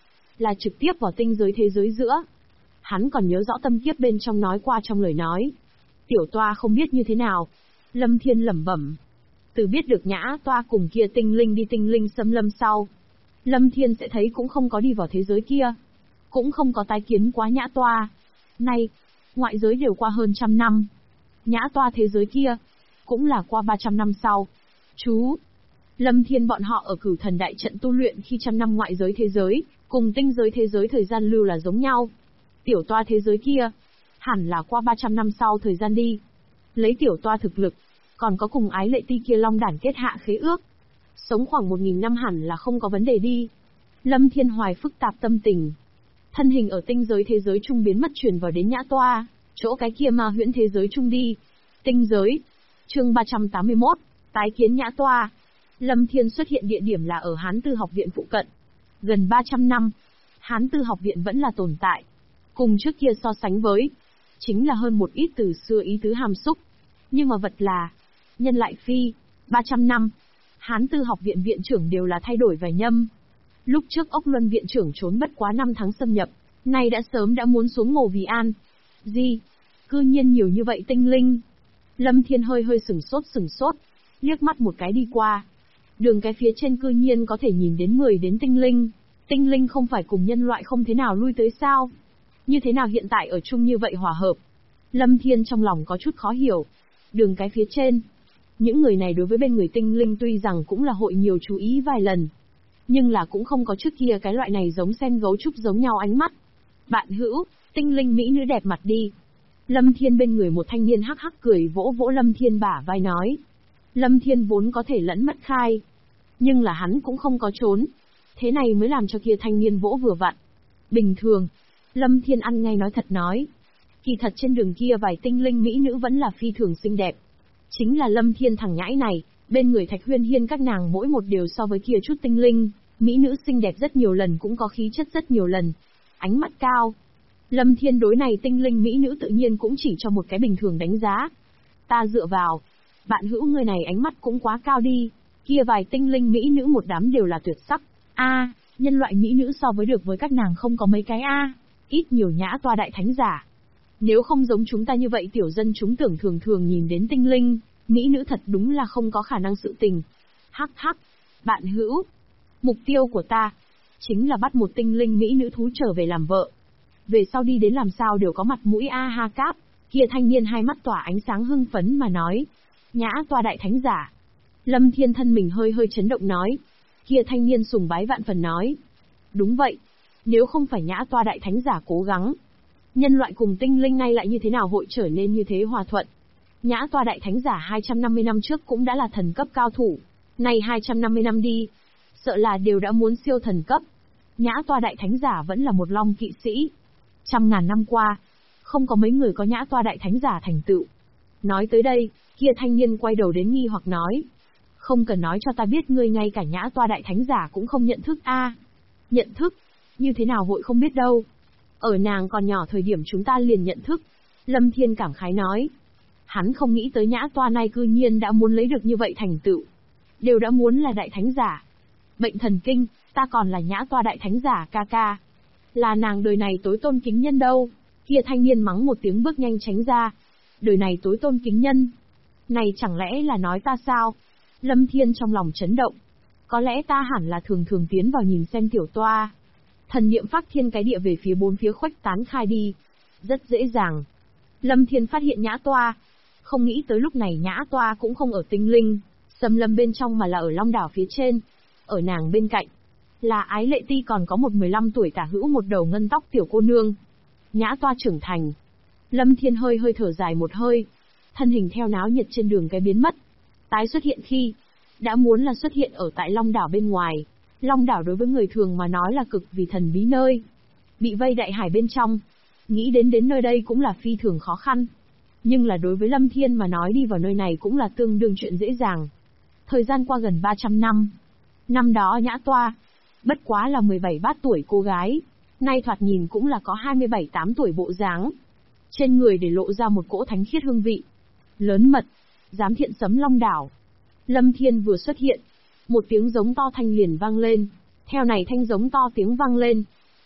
[SPEAKER 1] là trực tiếp vào tinh giới thế giới giữa. Hắn còn nhớ rõ tâm kiếp bên trong nói qua trong lời nói. Tiểu toa không biết như thế nào. Lâm Thiên lẩm bẩm. Từ biết được nhã toa cùng kia tinh linh đi tinh linh xâm lâm sau, Lâm Thiên sẽ thấy cũng không có đi vào thế giới kia, cũng không có tái kiến quá nhã toa. Nay, ngoại giới đều qua hơn 100 năm. Nhã toa thế giới kia, cũng là qua 300 năm sau. Chú, Lâm Thiên bọn họ ở Cửu Thần Đại Trận tu luyện khi 100 năm ngoại giới thế giới, cùng tinh giới thế giới thời gian lưu là giống nhau. Tiểu toa thế giới kia, hẳn là qua 300 năm sau thời gian đi. Lấy tiểu toa thực lực, còn có cùng ái lệ ti kia long đản kết hạ khế ước. Sống khoảng 1000 năm hẳn là không có vấn đề đi. Lâm Thiên hoài phức tạp tâm tình. Thân hình ở tinh giới thế giới trung biến mất chuyển vào đến nhã toa, chỗ cái kia ma huyễn thế giới trung đi. Tinh giới. Chương 381, tái kiến nhã toa. Lâm Thiên xuất hiện địa điểm là ở Hán Tư học viện phụ cận. Gần 300 năm, Hán Tư học viện vẫn là tồn tại. Cùng trước kia so sánh với, chính là hơn một ít từ xưa ý tứ hàm xúc. Nhưng mà vật là, nhân lại phi, 300 năm, Hán Tư học viện viện trưởng đều là thay đổi vài nhâm. Lúc trước Ốc Luân viện trưởng trốn bất quá 5 tháng xâm nhập, nay đã sớm đã muốn xuống Ngô Vì An. Gì? Cư nhiên nhiều như vậy tinh linh. Lâm Thiên hơi hơi sửng sốt, liếc mắt một cái đi qua. Đường cái phía trên cư nhiên có thể nhìn đến 10 đến tinh linh. Tinh linh không phải cùng nhân loại không thế nào lui tới sao? Như thế nào hiện tại ở chung như vậy hòa hợp? Lâm Thiên trong lòng có chút khó hiểu. Đường cái phía trên, những người này đối với bên người tinh linh tuy rằng cũng là hội nhiều chú ý vài lần, nhưng là cũng không có trước kia cái loại này giống sen gấu trúc giống nhau ánh mắt. Bạn hữu, tinh linh mỹ nữ đẹp mặt đi. Lâm Thiên bên người một thanh niên hắc hắc cười vỗ vỗ Lâm Thiên bả vai nói. Lâm Thiên vốn có thể lẫn mất khai, nhưng là hắn cũng không có trốn. Thế này mới làm cho kia thanh niên vỗ vừa vặn. Bình thường, Lâm Thiên ăn ngay nói thật nói. Kỳ thật trên đường kia vài tinh linh mỹ nữ vẫn là phi thường xinh đẹp. Chính là Lâm Thiên thằng nhãi này, bên người Thạch Huyên Hiên các nàng mỗi một điều so với kia chút tinh linh, mỹ nữ xinh đẹp rất nhiều lần cũng có khí chất rất nhiều lần. Ánh mắt cao. Lâm Thiên đối này tinh linh mỹ nữ tự nhiên cũng chỉ cho một cái bình thường đánh giá. Ta dựa vào. Bạn hữu người này ánh mắt cũng quá cao đi. Kia vài tinh linh mỹ nữ một đám đều là tuyệt sắc. Nhân loại mỹ nữ so với được với các nàng không có mấy cái ít nhiều nhã toa đại thánh giả. Nếu không giống chúng ta như vậy tiểu dân chúng tưởng thường thường nhìn đến tinh linh, mỹ nữ thật đúng là không có khả năng sự tình. Hắc hắc, bạn hữu. Mục tiêu của ta, chính là bắt một tinh linh mỹ nữ thú trở về làm vợ. Về sau đi đến làm sao đều có mặt mũi ha cáp. Kia thanh niên hai mắt tỏa ánh sáng hưng phấn mà nói. Nhã toa đại thánh giả. Lâm Thiên thân mình hơi hơi chấn động nói. Kia thanh niên sùng bái vạn phần nói. Đúng vậy, nếu không phải nhã toa đại thánh giả cố gắng, nhân loại cùng tinh linh nay lại như thế nào hội trở nên như thế hòa thuận. Nhã toa đại thánh giả 250 năm trước cũng đã là thần cấp cao thủ, nay 250 năm đi, sợ là đều đã muốn siêu thần cấp. Nhã toa đại thánh giả vẫn là một long kỵ sĩ. 100.000 năm qua, không có mấy người có nhã toa đại thánh giả thành tựu. Nói tới đây, kia thanh niên quay đầu đến nghi hoặc nói. Không cần nói cho ta biết ngươi ngay cả nhã toa đại thánh giả cũng không nhận thức Nhận thức? Như thế nào hội không biết đâu. Ở nàng còn nhỏ thời điểm chúng ta liền nhận thức. Lâm Thiên cảm khái nói. Hắn không nghĩ tới nhã toa này cư nhiên đã muốn lấy được như vậy thành tựu. Đều đã muốn là đại thánh giả. Bệnh thần kinh, ta còn là nhã toa đại thánh giả ca. Là nàng đời này tối tôn kính nhân đâu. Kia thanh niên mắng một tiếng bước nhanh tránh ra. Đời này tối tôn kính nhân. Này chẳng lẽ là nói ta sao? Lâm Thiên trong lòng chấn động. Có lẽ ta hẳn là thường thường tiến vào nhìn xem tiểu toa. Thần niệm phát thiên cái địa về phía bốn phía khuếch tán khai đi. Rất dễ dàng. Lâm Thiên phát hiện nhã toa. Không nghĩ tới lúc này nhã toa cũng không ở tinh linh xâm lâm bên trong mà là ở long đảo phía trên. Ở nàng bên cạnh là ái lệ ti còn có một 15 tuổi tả hữu một đầu ngân tóc tiểu cô nương. Nhã toa trưởng thành. Lâm Thiên hơi hơi thở dài một hơi. Thân hình theo náo nhiệt trên đường cái biến mất. Tái xuất hiện khi đã muốn là xuất hiện ở tại long đảo bên ngoài. Long đảo đối với người thường mà nói là cực vì thần bí nơi. Bị vây đại hải bên trong. Nghĩ đến nơi đây cũng là phi thường khó khăn. Nhưng là đối với Lâm Thiên mà nói đi vào nơi này cũng là tương đương chuyện dễ dàng. Thời gian qua gần 300 năm. Năm đó nhã toa, bất quá là 17-8 tuổi cô gái. Nay thoạt nhìn cũng là có 27-8 tuổi bộ dáng. Trên người để lộ ra một cỗ thánh khiết hương vị. Lớn mật, dám thiện sấm long đảo. Lâm Thiên vừa xuất hiện, một tiếng giống to thanh liền vang lên. Theo này thanh giống to tiếng vang lên,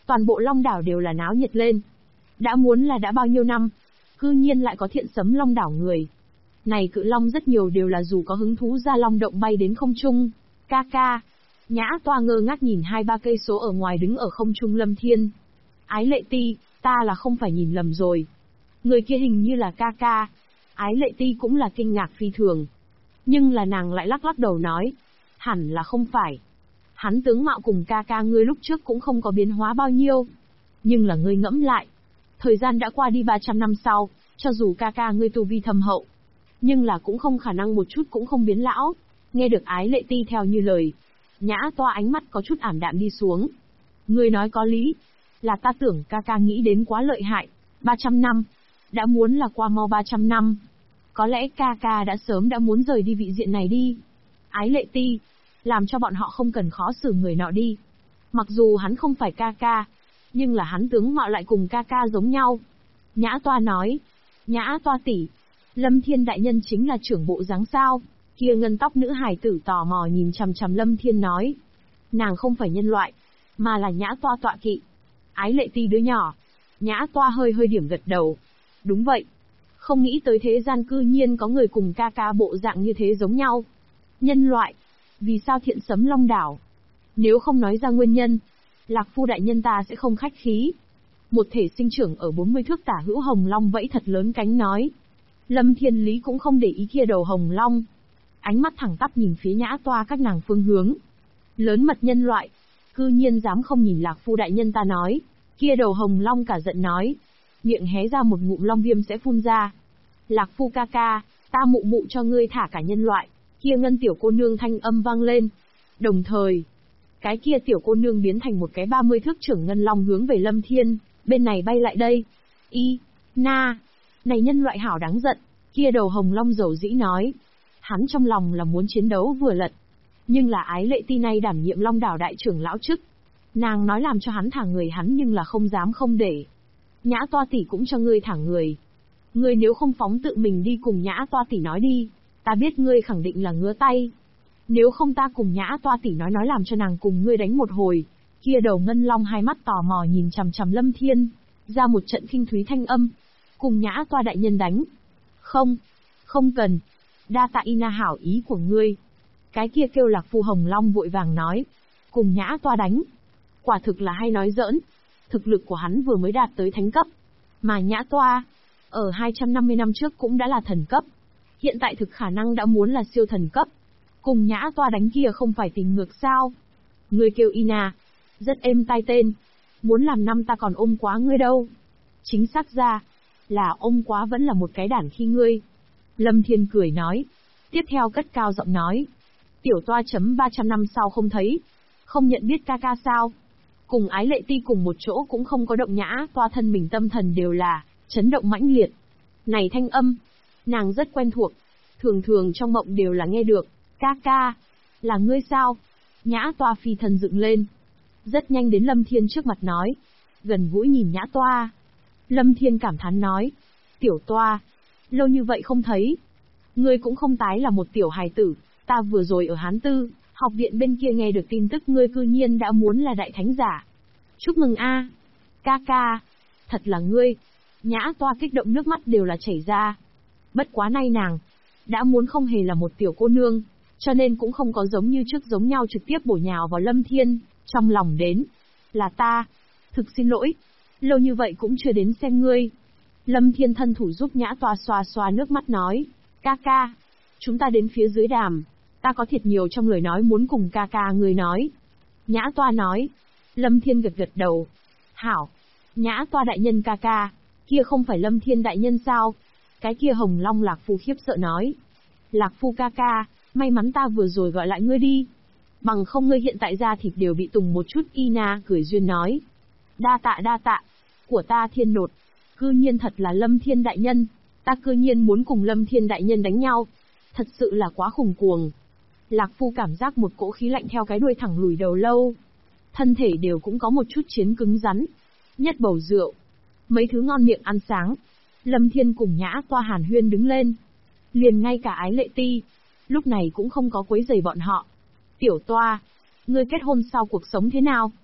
[SPEAKER 1] Toàn bộ Long đảo đều là náo nhiệt lên. Đã muốn là đã bao nhiêu năm, cư nhiên lại có thiện sấm Long đảo người. Này cự long rất nhiều đều là dù có hứng thú ra long động bay đến không trung. Ca ca. Nhã Toa ngơ ngác nhìn 2-3 cây số ở ngoài đứng ở không trung Lâm Thiên. Ái Lệ Ti, ta là không phải nhìn lầm rồi. Người kia hình như là ca ca. Ái Lệ Ti cũng là kinh ngạc phi thường. Nhưng là nàng lại lắc lắc đầu nói. Hẳn là không phải. Hắn tướng mạo cùng ca ca ngươi lúc trước cũng không có biến hóa bao nhiêu. Nhưng là ngươi ngẫm lại. Thời gian đã qua đi 300 năm sau, cho dù ca ca ngươi tu vi thâm hậu. Nhưng là cũng không khả năng một chút cũng không biến lão. Nghe được Ái Lệ Ti theo như lời. Nhã Toa ánh mắt có chút ảm đạm đi xuống. Ngươi nói có lý. Là ta tưởng ca ca nghĩ đến quá lợi hại. 300 năm. Đã muốn là qua mau 300 năm. Có lẽ ca ca đã sớm đã muốn rời đi vị diện này đi. Ái Lệ Ti. Làm cho bọn họ không cần khó xử người nọ đi. Mặc dù hắn không phải ca ca. Nhưng là hắn tướng mạo lại cùng ca ca giống nhau. Nhã Toa nói. Nhã Toa tỷ. Lâm Thiên đại nhân chính là trưởng bộ dáng sao? Kia ngân tóc nữ hài tử tò mò nhìn chằm chằm Lâm Thiên nói. Nàng không phải nhân loại, mà là Nhã Toa tọa kỵ. Ái Lệ Ti đứa nhỏ. Nhã Toa hơi hơi điểm gật đầu. Đúng vậy. Không nghĩ tới thế gian cư nhiên có người cùng ca ca bộ dạng như thế giống nhau. Nhân loại. Vì sao thiện sấm Long đảo? Nếu không nói ra nguyên nhân, Lạc Phu đại nhân ta sẽ không khách khí. Một thể sinh trưởng ở 40 thước tả hữu hồng long vẫy thật lớn cánh nói. Lâm Thiên Lý cũng không để ý kia đầu hồng long. Ánh mắt thẳng tắp nhìn phía Nhã Toa các nàng phương hướng. Lớn mật nhân loại. Cư nhiên dám không nhìn Lạc Phu đại nhân ta nói. Kia đầu hồng long cả giận nói. Miệng hé ra một ngụm long viêm sẽ phun ra. Lạc Phu ca ca, ta mụ mụ cho ngươi thả cả nhân loại. Kia ngân tiểu cô nương thanh âm vang lên. Đồng thời, cái kia tiểu cô nương biến thành một cái 30 thước trưởng ngân long hướng về Lâm Thiên, bên này bay lại đây. Na, này nhân loại hảo đáng giận, kia đầu hồng long dầu dĩ nói. Hắn trong lòng là muốn chiến đấu vừa lật. Nhưng là Ái Lệ Ti này đảm nhiệm Long đảo đại trưởng lão chức. Nàng nói làm cho hắn thả người hắn nhưng là không dám không để. Nhã Toa tỷ cũng cho ngươi thả người. Ngươi nếu không phóng tự mình đi cùng Nhã Toa tỷ nói đi, ta biết ngươi khẳng định là ngứa tay. Nếu không ta cùng Nhã Toa tỷ nói làm cho nàng cùng ngươi đánh một hồi. Kia đầu ngân long hai mắt tò mò nhìn chằm chằm Lâm Thiên, ra một trận khinh thúy thanh âm. Cùng Nhã Toa đại nhân đánh. Không cần. Đa tạ Ina hảo ý của ngươi. Cái kia kêu Lạc Phu hồng long vội vàng nói. Cùng Nhã Toa đánh. Quả thực là hay nói giỡn. Thực lực của hắn vừa mới đạt tới thánh cấp. Mà Nhã Toa, ở 250 năm trước cũng đã là thần cấp. Hiện tại thực khả năng đã muốn là siêu thần cấp. Cùng Nhã Toa đánh kia không phải tình ngược sao? Ngươi kêu Ina. Rất êm tai tên. Muốn làm năm ta còn ôm quá ngươi đâu. Chính xác ra, là ôm quá vẫn là một cái đản khi ngươi. Lâm Thiên cười nói. Tiếp theo cất cao giọng nói. Tiểu Toa chấm 300 năm sau không thấy. Không nhận biết ca ca sao? Cùng Ái Lệ Ti cùng một chỗ cũng không có động. Nhã Toa thân mình tâm thần đều là chấn động mãnh liệt. Này thanh âm, nàng rất quen thuộc. Thường thường trong mộng đều là nghe được. Ca ca, là ngươi sao? Nhã Toa phi thần dựng lên. Rất nhanh đến Lâm Thiên trước mặt nói. Gần gũi nhìn Nhã Toa. Lâm Thiên cảm thán nói. Tiểu Toa, lâu như vậy không thấy. Ngươi cũng không tái là một tiểu hài tử. Ta vừa rồi ở Hán Tư, học viện bên kia nghe được tin tức ngươi cư nhiên đã muốn là đại thánh giả. Chúc mừng a, ca ca. Thật là ngươi. Nhã Toa kích động nước mắt đều là chảy ra. Bất quá nay nàng đã muốn không hề là một tiểu cô nương, cho nên cũng không có giống như trước giống nhau trực tiếp bổ nhào vào Lâm Thiên, trong lòng đến. Là ta. Thực xin lỗi. Lâu như vậy cũng chưa đến xem ngươi. Lâm Thiên thân thủ giúp Nhã Toa xoa xoa nước mắt nói. Ca ca. Chúng ta đến phía dưới đàm. Ta có thiệt nhiều trong lời nói muốn cùng ca ca người nói. Nhã Toa nói. Lâm Thiên gật gật đầu. Hảo. Nhã Toa đại nhân ca ca. Kia không phải Lâm Thiên đại nhân sao? Cái kia hồng long Lạc Phu khiếp sợ nói. Lạc Phu ca ca, may mắn ta vừa rồi gọi lại ngươi đi. Bằng không ngươi hiện tại da thịt đều bị tùng một chút. Ina cười duyên nói. Đa tạ. Của ta thiên nột. Cư nhiên thật là Lâm Thiên đại nhân. Ta cư nhiên muốn cùng Lâm Thiên đại nhân đánh nhau. Thật sự là quá khủng cuồng. Lạc Phu cảm giác một cỗ khí lạnh theo cái đuôi thẳng lùi đầu lâu. Thân thể đều cũng có một chút chiến cứng rắn. Nhất bầu rượu. Mấy thứ ngon miệng ăn sáng. Lâm Thiên cùng Nhã Toa hàn huyên đứng lên. Liền ngay cả Ái Lệ Ti lúc này cũng không có quấy rầy bọn họ. Tiểu Toa, ngươi kết hôn sau cuộc sống thế nào?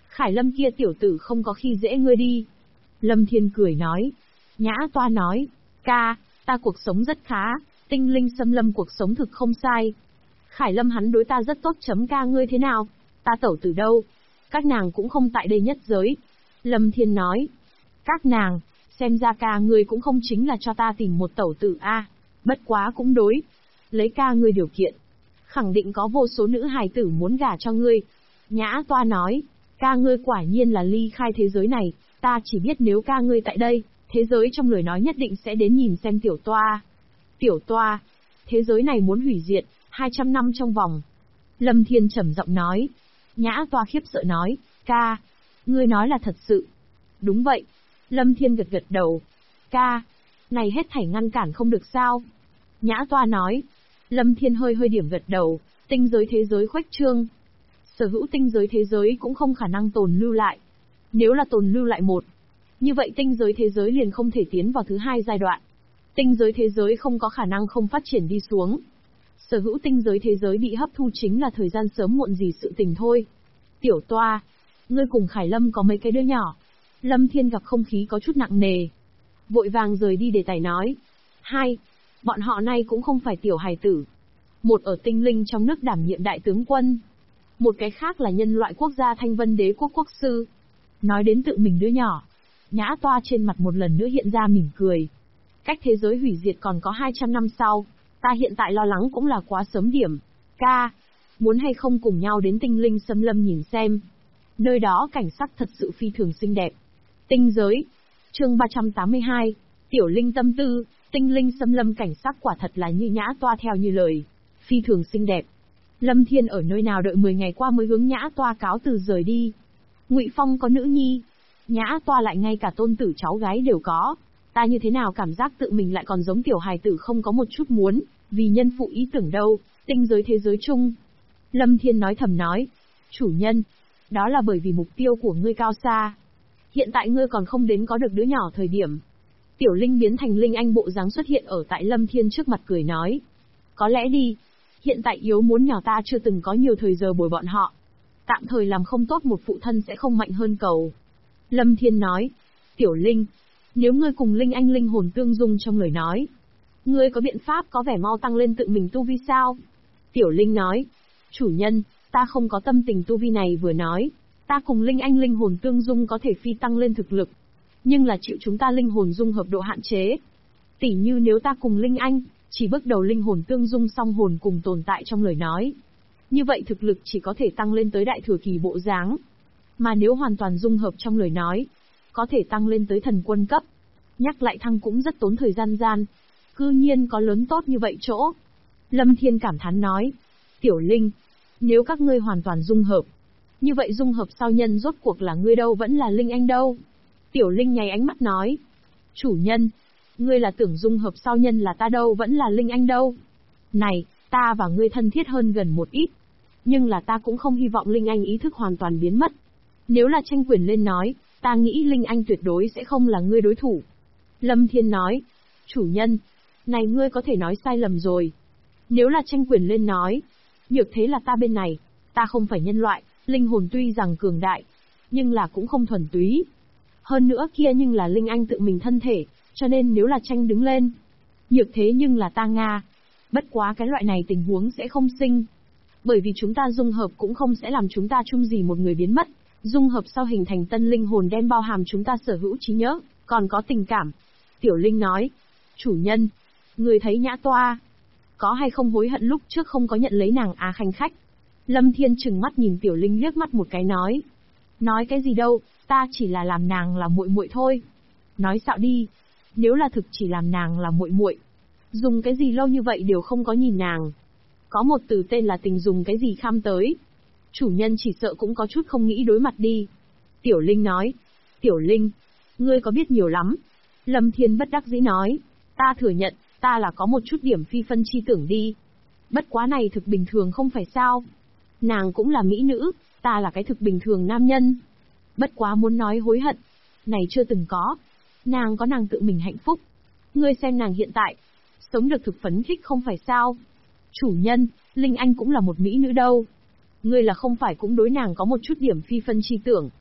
[SPEAKER 1] Khải Lâm kia tiểu tử không có khi dễ ngươi đi. Lâm Thiên cười nói. Nhã Toa nói, ca, ta cuộc sống rất khá, tinh linh xâm lâm cuộc sống thực không sai. Khải Lâm hắn đối ta rất tốt chấm ca ngươi thế nào? Ta tẩu tử đâu? Các nàng cũng không tại đây nhất giới. Lâm Thiên nói. Các nàng, xem ra ca ngươi cũng không chính là cho ta tìm một tẩu tử a, bất quá cũng đối. Lấy ca ngươi điều kiện, khẳng định có vô số nữ hài tử muốn gả cho ngươi. Nhã Toa nói, ca ngươi quả nhiên là ly khai thế giới này, ta chỉ biết nếu ca ngươi tại đây, thế giới trong lời nói nhất định sẽ đến nhìn xem tiểu Toa. Tiểu Toa, thế giới này muốn hủy diệt, 200 năm trong vòng. Lâm Thiên trầm giọng nói. Nhã Toa khiếp sợ nói, ca, ngươi nói là thật sự. Đúng vậy. Lâm Thiên gật gật đầu. Ca, này hết thảy ngăn cản không được sao? Nhã Toa nói. Lâm Thiên hơi hơi điểm gật đầu, tinh giới thế giới khuếch trương. Sở hữu tinh giới thế giới cũng không khả năng tồn lưu lại. Nếu là tồn lưu lại một, như vậy tinh giới thế giới liền không thể tiến vào thứ hai giai đoạn. Tinh giới thế giới không có khả năng không phát triển đi xuống. Sở hữu tinh giới thế giới bị hấp thu chính là thời gian sớm muộn gì sự tình thôi. Tiểu Toa, ngươi cùng Khải Lâm có mấy cái đứa nhỏ? Lâm Thiên gặp không khí có chút nặng nề, vội vàng rời đi đề tài nói. Hai, bọn họ nay cũng không phải tiểu hài tử. Một ở tinh linh trong nước đảm nhiệm đại tướng quân, một cái khác là nhân loại quốc gia Thanh Vân Đế quốc quốc sư. Nói đến tự mình đứa nhỏ, Nhã Toa trên mặt một lần nữa hiện ra mỉm cười. Cách thế giới hủy diệt còn có 200 năm sau, ta hiện tại lo lắng cũng là quá sớm điểm. Ca, muốn hay không cùng nhau đến tinh linh xâm lâm nhìn xem. Nơi đó cảnh sắc thật sự phi thường xinh đẹp. Tinh giới. Chương 382. Tiểu Linh tâm tư, tinh linh xâm lâm cảnh sắc quả thật là như Nhã Toa theo như lời. Phi thường xinh đẹp. Lâm Thiên ở nơi nào đợi 10 ngày qua mới hướng Nhã Toa cáo từ rời đi. Ngụy Phong có nữ nhi, Nhã Toa lại ngay cả tôn tử cháu gái đều có. Ta như thế nào cảm giác tự mình lại còn giống tiểu hài tử không có một chút muốn, vì nhân phụ ý tưởng đâu, tinh giới thế giới chung. Lâm Thiên nói thầm nói. Chủ nhân, đó là bởi vì mục tiêu của ngươi cao xa. Hiện tại ngươi còn không đến có được đứa nhỏ thời điểm. Tiểu Linh biến thành Linh Anh bộ dáng xuất hiện ở tại Lâm Thiên trước mặt cười nói. Có lẽ đi, hiện tại yếu muốn nhỏ ta chưa từng có nhiều thời giờ bồi bọn họ. Tạm thời làm không tốt một phụ thân sẽ không mạnh hơn cầu. Lâm Thiên nói. Tiểu Linh, nếu ngươi cùng Linh Anh linh hồn tương dung trong lời nói, ngươi có biện pháp có vẻ mau tăng lên tự mình tu vi sao? Tiểu Linh nói. Chủ nhân, ta không có tâm tình tu vi này vừa nói. Ta cùng Linh Anh linh hồn tương dung có thể phi tăng lên thực lực, nhưng là chịu chúng ta linh hồn dung hợp độ hạn chế. Tỉ như nếu ta cùng Linh Anh, chỉ bước đầu linh hồn tương dung song hồn cùng tồn tại trong lời nói. Như vậy thực lực chỉ có thể tăng lên tới đại thừa kỳ bộ dáng. Mà nếu hoàn toàn dung hợp trong lời nói, có thể tăng lên tới thần quân cấp. Nhắc lại thăng cũng rất tốn thời gian gian. Cư nhiên có lớn tốt như vậy chỗ. Lâm Thiên cảm thán nói. Tiểu Linh, nếu các ngươi hoàn toàn dung hợp, như vậy dung hợp sau nhân rốt cuộc là ngươi đâu vẫn là Linh Anh đâu? Tiểu Linh nháy ánh mắt nói. Chủ nhân, ngươi là tưởng dung hợp sau nhân là ta đâu vẫn là Linh Anh đâu? Này, ta và ngươi thân thiết hơn gần một ít. Nhưng là ta cũng không hy vọng Linh Anh ý thức hoàn toàn biến mất. Nếu là tranh quyền lên nói, ta nghĩ Linh Anh tuyệt đối sẽ không là ngươi đối thủ. Lâm Thiên nói. Chủ nhân, này ngươi có thể nói sai lầm rồi. Nếu là tranh quyền lên nói, nhược thế là ta bên này. Ta không phải nhân loại, linh hồn tuy rằng cường đại, nhưng là cũng không thuần túy. Hơn nữa kia nhưng là Linh Anh tự mình thân thể, cho nên nếu là tranh đứng lên, nhược thế nhưng là ta Nga. Bất quá cái loại này tình huống sẽ không sinh. Bởi vì chúng ta dung hợp cũng không sẽ làm chúng ta chung gì một người biến mất. Dung hợp sau hình thành tân linh hồn đem bao hàm chúng ta sở hữu trí nhớ, còn có tình cảm. Tiểu Linh nói. Chủ nhân, người thấy Nhã Toa có hay không hối hận lúc trước không có nhận lấy nàng khanh khách? Lâm Thiên trừng mắt nhìn Tiểu Linh liếc mắt một cái nói. Nói cái gì đâu, ta chỉ là làm nàng là muội muội thôi. Nói xạo đi, nếu là thực chỉ làm nàng là muội muội, dùng cái gì lâu như vậy đều không có nhìn nàng. Có một từ tên là tình dùng cái gì kham tới. Chủ nhân chỉ sợ cũng có chút không nghĩ đối mặt đi. Tiểu Linh nói. Tiểu Linh, ngươi có biết nhiều lắm. Lâm Thiên bất đắc dĩ nói. Ta thừa nhận, ta là có một chút điểm phi phân chi tưởng đi. Bất quá này thực bình thường không phải sao. Nàng cũng là mỹ nữ, ta là cái thực bình thường nam nhân. Bất quá muốn nói hối hận, này chưa từng có. Nàng có nàng tự mình hạnh phúc. Ngươi xem nàng hiện tại, sống được thực phấn khích không phải sao. Chủ nhân, Linh Anh cũng là một mỹ nữ đâu. Ngươi là không phải cũng đối nàng có một chút điểm phi phân chi tưởng.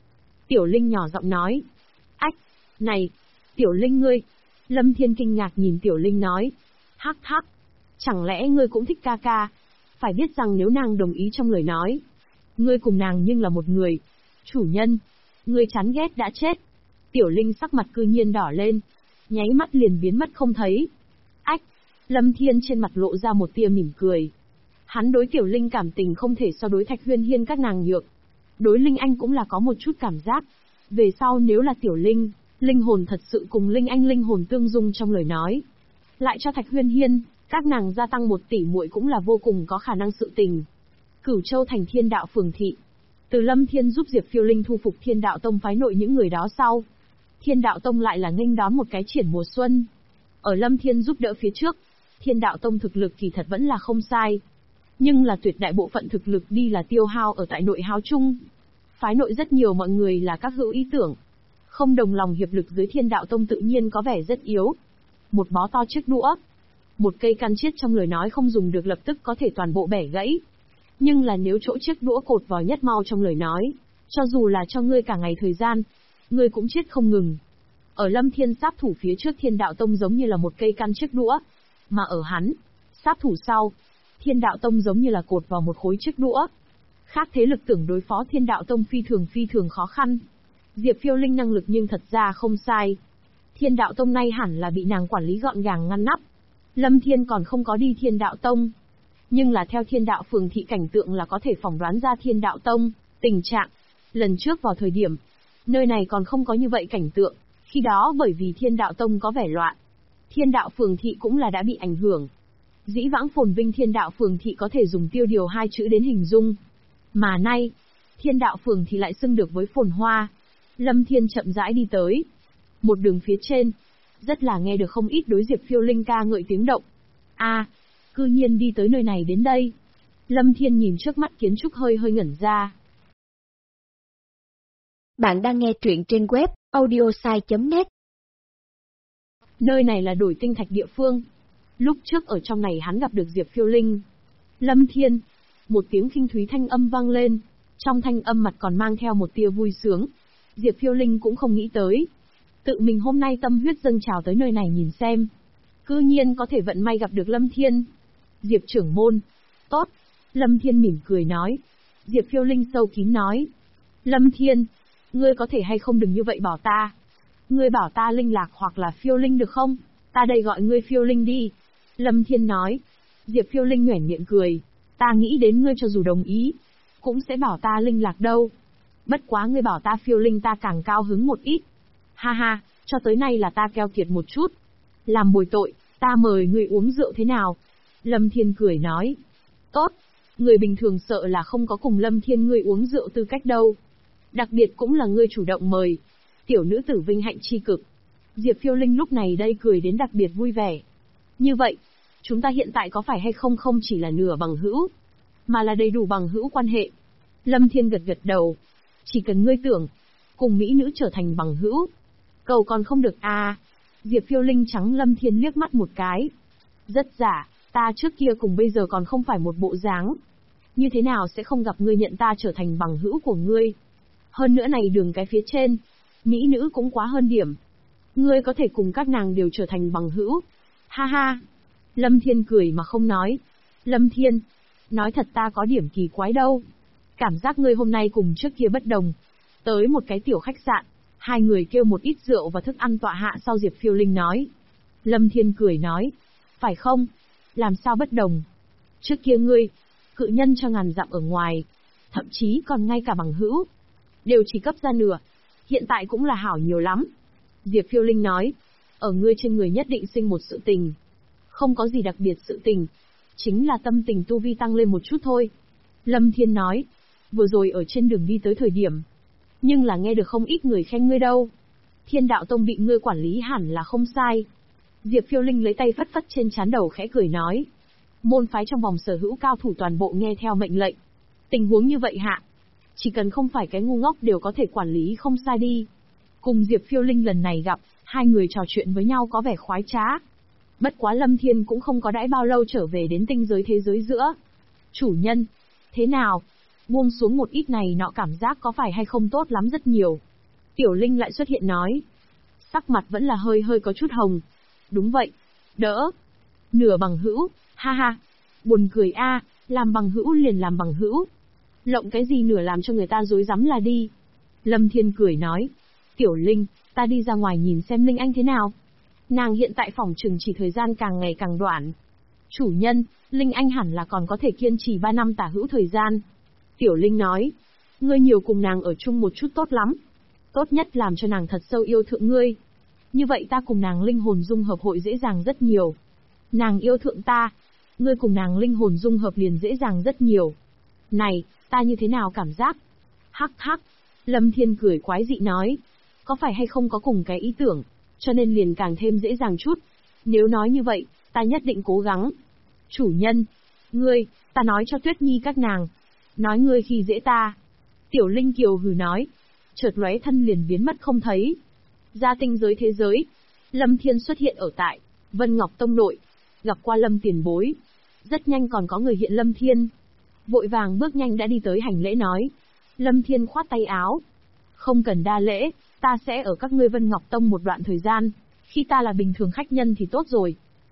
[SPEAKER 1] Tiểu Linh nhỏ giọng nói. Ách, này, Tiểu Linh ngươi. Lâm Thiên kinh ngạc nhìn Tiểu Linh nói. Hắc hắc, chẳng lẽ ngươi cũng thích ca ca? Phải biết rằng nếu nàng đồng ý trong lời nói, ngươi cùng nàng nhưng là một người. Chủ nhân, ngươi chán ghét đã chết. Tiểu Linh sắc mặt cư nhiên đỏ lên, nháy mắt liền biến mất không thấy. Ách, Lâm Thiên trên mặt lộ ra một tia mỉm cười. Hắn đối Tiểu Linh cảm tình không thể so đối Thạch Huyên Hiên các nàng nhược. Đối Linh Anh cũng là có một chút cảm giác. Về sau nếu là Tiểu Linh, linh hồn thật sự cùng Linh Anh linh hồn tương dung trong lời nói, lại cho Thạch Huyên Hiên, các nàng gia tăng 1 tỷ muội cũng là vô cùng có khả năng sự tình. Cửu Châu thành Thiên Đạo Phường thị. Từ Lâm Thiên giúp Diệp Phiêu Linh thu phục Thiên Đạo Tông phái nội những người đó sau, Thiên Đạo Tông lại là nghênh đón một cái triển mùa xuân. Ở Lâm Thiên giúp đỡ phía trước, Thiên Đạo Tông thực lực kỳ thật vẫn là không sai. Nhưng là tuyệt đại bộ phận thực lực đi là tiêu hao ở tại nội hao chung. Phái nội rất nhiều mọi người là các hữu ý tưởng, không đồng lòng hiệp lực dưới Thiên Đạo Tông tự nhiên có vẻ rất yếu. Một bó to chiếc đũa, một cây căn chiết trong lời nói không dùng được lập tức có thể toàn bộ bẻ gãy. Nhưng là nếu chỗ chiếc đũa cột vào nhất mau trong lời nói, cho dù là cho ngươi cả ngày thời gian, ngươi cũng chết không ngừng. Ở Lâm Thiên sát thủ phía trước Thiên Đạo Tông giống như là một cây căn chiếc đũa, mà ở hắn, sát thủ sau, Thiên Đạo Tông giống như là cột vào một khối chiếc đũa. Khác thế lực tưởng đối phó Thiên Đạo Tông phi thường khó khăn. Diệp Phiêu Linh năng lực nhưng thật ra không sai. Thiên Đạo Tông nay hẳn là bị nàng quản lý gọn gàng ngăn nắp. Lâm Thiên còn không có đi Thiên Đạo Tông. Nhưng là theo Thiên Đạo Phường thị cảnh tượng là có thể phỏng đoán ra Thiên Đạo Tông, tình trạng. Lần trước vào thời điểm, nơi này còn không có như vậy cảnh tượng. Khi đó bởi vì Thiên Đạo Tông có vẻ loạn, Thiên Đạo Phường thị cũng là đã bị ảnh hưởng. Dĩ vãng phồn vinh Thiên Đạo Phường thị có thể dùng tiêu điều 2 chữ đến hình dung. Mà nay, Thiên Đạo Phường thị lại xưng được với phồn hoa. Lâm Thiên chậm rãi đi tới. Một đường phía trên, rất là nghe được không ít đối Diệp Phiêu Linh ca ngợi tiếng động. Cư nhiên đi tới nơi này đến đây. Lâm Thiên nhìn trước mắt kiến trúc hơi ngẩn ra.
[SPEAKER 2] Bạn đang nghe truyện trên web audiosai.net.
[SPEAKER 1] Nơi này là đổi tinh thạch địa phương. Lúc trước ở trong này hắn gặp được Diệp Phiêu Linh. Lâm Thiên, một tiếng khinh thúy thanh âm vang lên. Trong thanh âm mặt còn mang theo một tia vui sướng. Diệp Phiêu Linh cũng không nghĩ tới. Tự mình hôm nay tâm huyết dâng trào tới nơi này nhìn xem. Cư nhiên có thể vận may gặp được Lâm Thiên. Diệp trưởng môn. Tốt. Lâm Thiên mỉm cười nói. Diệp Phiêu Linh sâu kín nói. Lâm Thiên, ngươi có thể hay không đừng như vậy bảo ta. Ngươi bảo ta Linh Lạc hoặc là Phiêu Linh được không? Ta đây gọi ngươi Phiêu Linh đi. Lâm Thiên nói. Diệp Phiêu Linh nhoẻn miệng cười. Ta nghĩ đến ngươi cho dù đồng ý, cũng sẽ bảo ta Linh Lạc đâu. Bất quá ngươi bảo ta Phiêu Linh ta càng cao hứng một ít. Ha ha, cho tới nay là ta keo kiệt một chút. Làm bồi tội, ta mời ngươi uống rượu thế nào? Lâm Thiên cười nói. Tốt, người bình thường sợ là không có cùng Lâm Thiên ngươi uống rượu tư cách đâu. Đặc biệt cũng là ngươi chủ động mời. Tiểu nữ tử vinh hạnh chi cực. Diệp Phiêu Linh lúc này đây cười đến đặc biệt vui vẻ. Như vậy, chúng ta hiện tại có phải hay không không chỉ là nửa bằng hữu, mà là đầy đủ bằng hữu quan hệ. Lâm Thiên gật gật đầu. Chỉ cần ngươi tưởng, cùng mỹ nữ trở thành bằng hữu, cầu còn không được Diệp Phiêu Linh trắng Lâm Thiên liếc mắt một cái. Rất giả, ta trước kia cùng bây giờ còn không phải một bộ dáng. Như thế nào sẽ không gặp ngươi nhận ta trở thành bằng hữu của ngươi? Hơn nữa này đường cái phía trên, mỹ nữ cũng quá hơn điểm. Ngươi có thể cùng các nàng đều trở thành bằng hữu. Ha ha. Lâm Thiên cười mà không nói. Lâm Thiên, nói thật ta có điểm kỳ quái đâu. Cảm giác ngươi hôm nay cùng trước kia bất đồng. Tới một cái tiểu khách sạn, hai người kêu một ít rượu và thức ăn tọa hạ sau Diệp Phiêu Linh nói. Lâm Thiên cười nói. Phải không? Làm sao bất đồng? Trước kia ngươi, cự nhân cho ngàn dặm ở ngoài, thậm chí còn ngay cả bằng hữu, đều chỉ cấp ra nửa. Hiện tại cũng là hảo nhiều lắm. Diệp Phiêu Linh nói. Ở ngươi trên người nhất định sinh một sự tình. Không có gì đặc biệt sự tình. Chính là tâm tình tu vi tăng lên một chút thôi. Lâm Thiên nói. Vừa rồi ở trên đường đi tới thời điểm, nhưng là nghe được không ít người khen ngươi đâu. Thiên Đạo Tông bị ngươi quản lý hẳn là không sai. Diệp Phiêu Linh lấy tay phất phất trên trán đầu khẽ cười nói. Môn phái trong vòng sở hữu cao thủ toàn bộ nghe theo mệnh lệnh. Tình huống như vậy hạ, chỉ cần không phải cái ngu ngốc đều có thể quản lý không sai đi. Cùng Diệp Phiêu Linh lần này gặp, hai người trò chuyện với nhau có vẻ khoái trá. Bất quá Lâm Thiên cũng không có đãi bao lâu trở về đến tinh giới thế giới giữa. Chủ nhân, thế nào? Buông xuống một ít này nọ cảm giác có phải hay không tốt lắm rất nhiều. Tiểu Linh lại xuất hiện nói. Sắc mặt vẫn là hơi hơi có chút hồng. Đúng vậy. Đỡ. Nửa bằng hữu, ha ha. Buồn cười a, làm bằng hữu liền làm bằng hữu. Lộng cái gì nửa làm cho người ta rối rắm là đi. Lâm Thiên cười nói. Tiểu Linh, ta đi ra ngoài nhìn xem Linh Anh thế nào. Nàng hiện tại phỏng chừng chỉ thời gian càng ngày càng đoạn. Chủ nhân, Linh Anh hẳn là còn có thể kiên trì 3 năm tả hữu thời gian. Tiểu Linh nói. Ngươi nhiều cùng nàng ở chung một chút tốt lắm. Tốt nhất làm cho nàng thật sâu yêu thượng ngươi. Như vậy ta cùng nàng linh hồn dung hợp hội dễ dàng rất nhiều. Nàng yêu thượng ta, ngươi cùng nàng linh hồn dung hợp liền dễ dàng rất nhiều. Này, ta như thế nào cảm giác? Hắc hắc, Lâm Thiên cười quái dị nói. Có phải hay không có cùng cái ý tưởng, cho nên liền càng thêm dễ dàng chút. Nếu nói như vậy, ta nhất định cố gắng. Chủ nhân, ngươi, ta nói cho Tuyết Nhi các nàng. Nói ngươi khi dễ ta. Tiểu Linh kiều hừ nói. Chợt lóe thân liền biến mất không thấy. Ra tinh giới thế giới, Lâm Thiên xuất hiện ở tại Vân Ngọc Tông nội, gặp qua Lâm tiền bối. Rất nhanh còn có người hiện Lâm Thiên. Vội vàng bước nhanh đã đi tới hành lễ nói. Lâm Thiên khoát tay áo. Không cần đa lễ, ta sẽ ở các ngươi Vân Ngọc Tông một đoạn thời gian, khi ta là bình thường khách nhân thì tốt rồi.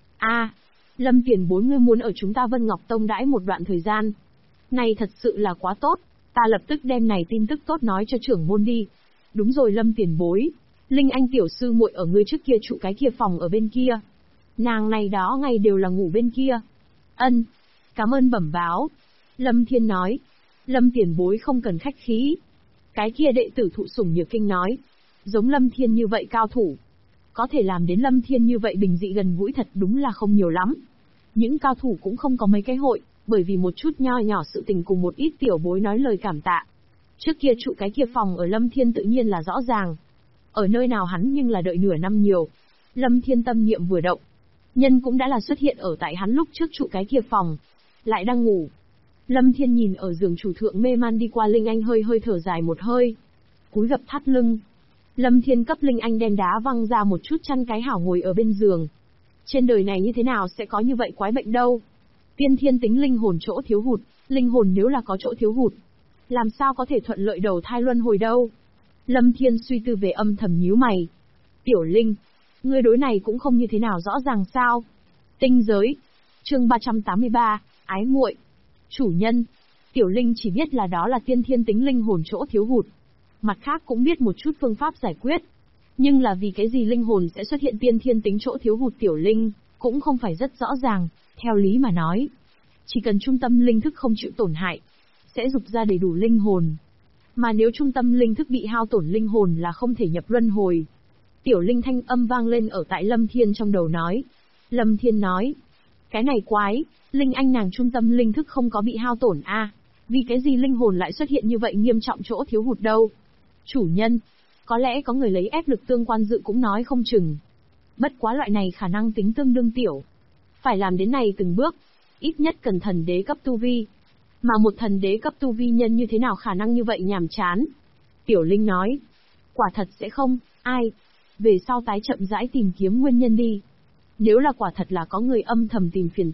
[SPEAKER 1] Lâm tiền bối ngươi muốn ở chúng ta Vân Ngọc Tông đãi một đoạn thời gian. Này thật sự là quá tốt, ta lập tức đem này tin tức tốt nói cho trưởng môn đi. Đúng rồi Lâm tiền bối, Linh Anh tiểu sư muội ở ngươi trước kia trụ cái kia phòng ở bên kia. Nàng này đó ngày đều là ngủ bên kia. Ân, cảm ơn bẩm báo. Lâm Thiên nói. Lâm tiền bối không cần khách khí. Cái kia đệ tử thụ sủng nhược kinh nói. Giống Lâm Thiên như vậy cao thủ. Có thể làm đến Lâm Thiên như vậy bình dị gần gũi thật đúng là không nhiều lắm. Những cao thủ cũng không có mấy cái hội, bởi vì một chút nho nhỏ sự tình cùng một ít tiểu bối nói lời cảm tạ. Trước kia trụ cái kia phòng ở Lâm Thiên tự nhiên là rõ ràng. Ở nơi nào hắn nhưng là đợi nửa năm nhiều. Lâm Thiên tâm niệm vừa động. Nhân cũng đã là xuất hiện ở tại hắn lúc trước trụ cái kia phòng. Lại đang ngủ. Lâm Thiên nhìn ở giường chủ thượng mê man đi qua Linh Anh hơi hơi thở dài một hơi. Cúi gập thắt lưng. Lâm Thiên cấp Linh Anh đem đá văng ra một chút chăn cái hảo ngồi ở bên giường. Trên đời này như thế nào sẽ có như vậy quái bệnh đâu. Tiên thiên tính linh hồn chỗ thiếu hụt, linh hồn nếu là có chỗ thiếu hụt, làm sao có thể thuận lợi đầu thai luân hồi đâu. Lâm Thiên suy tư về âm thầm nhíu mày. Tiểu Linh, ngươi đối này cũng không như thế nào rõ ràng sao. Tinh giới. Chương 383, ái muội. Chủ nhân. Tiểu Linh chỉ biết là đó là tiên thiên tính linh hồn chỗ thiếu hụt. Mặt khác cũng biết một chút phương pháp giải quyết. Nhưng là vì cái gì linh hồn sẽ xuất hiện tiên thiên tính chỗ thiếu hụt Tiểu Linh, cũng không phải rất rõ ràng. Theo lý mà nói, chỉ cần trung tâm linh thức không chịu tổn hại, sẽ dục ra đầy đủ linh hồn. Mà nếu trung tâm linh thức bị hao tổn linh hồn là không thể nhập luân hồi. Tiểu Linh thanh âm vang lên ở tại Lâm Thiên trong đầu nói. Lâm Thiên nói, cái này quái, Linh Anh nàng trung tâm linh thức không có bị hao tổn vì cái gì linh hồn lại xuất hiện như vậy nghiêm trọng chỗ thiếu hụt đâu. Chủ nhân, có lẽ có người lấy ép lực tương quan dự cũng nói không chừng. Bất quá loại này khả năng tính tương đương tiểu. Phải làm đến này từng bước, ít nhất cần thần đế cấp tu vi. Mà một thần đế cấp tu vi nhân như thế nào khả năng như vậy nhàm chán. Tiểu Linh nói, quả thật sẽ không, về sau tái chậm rãi tìm kiếm nguyên nhân đi. Nếu là quả thật là có người âm thầm tìm phiền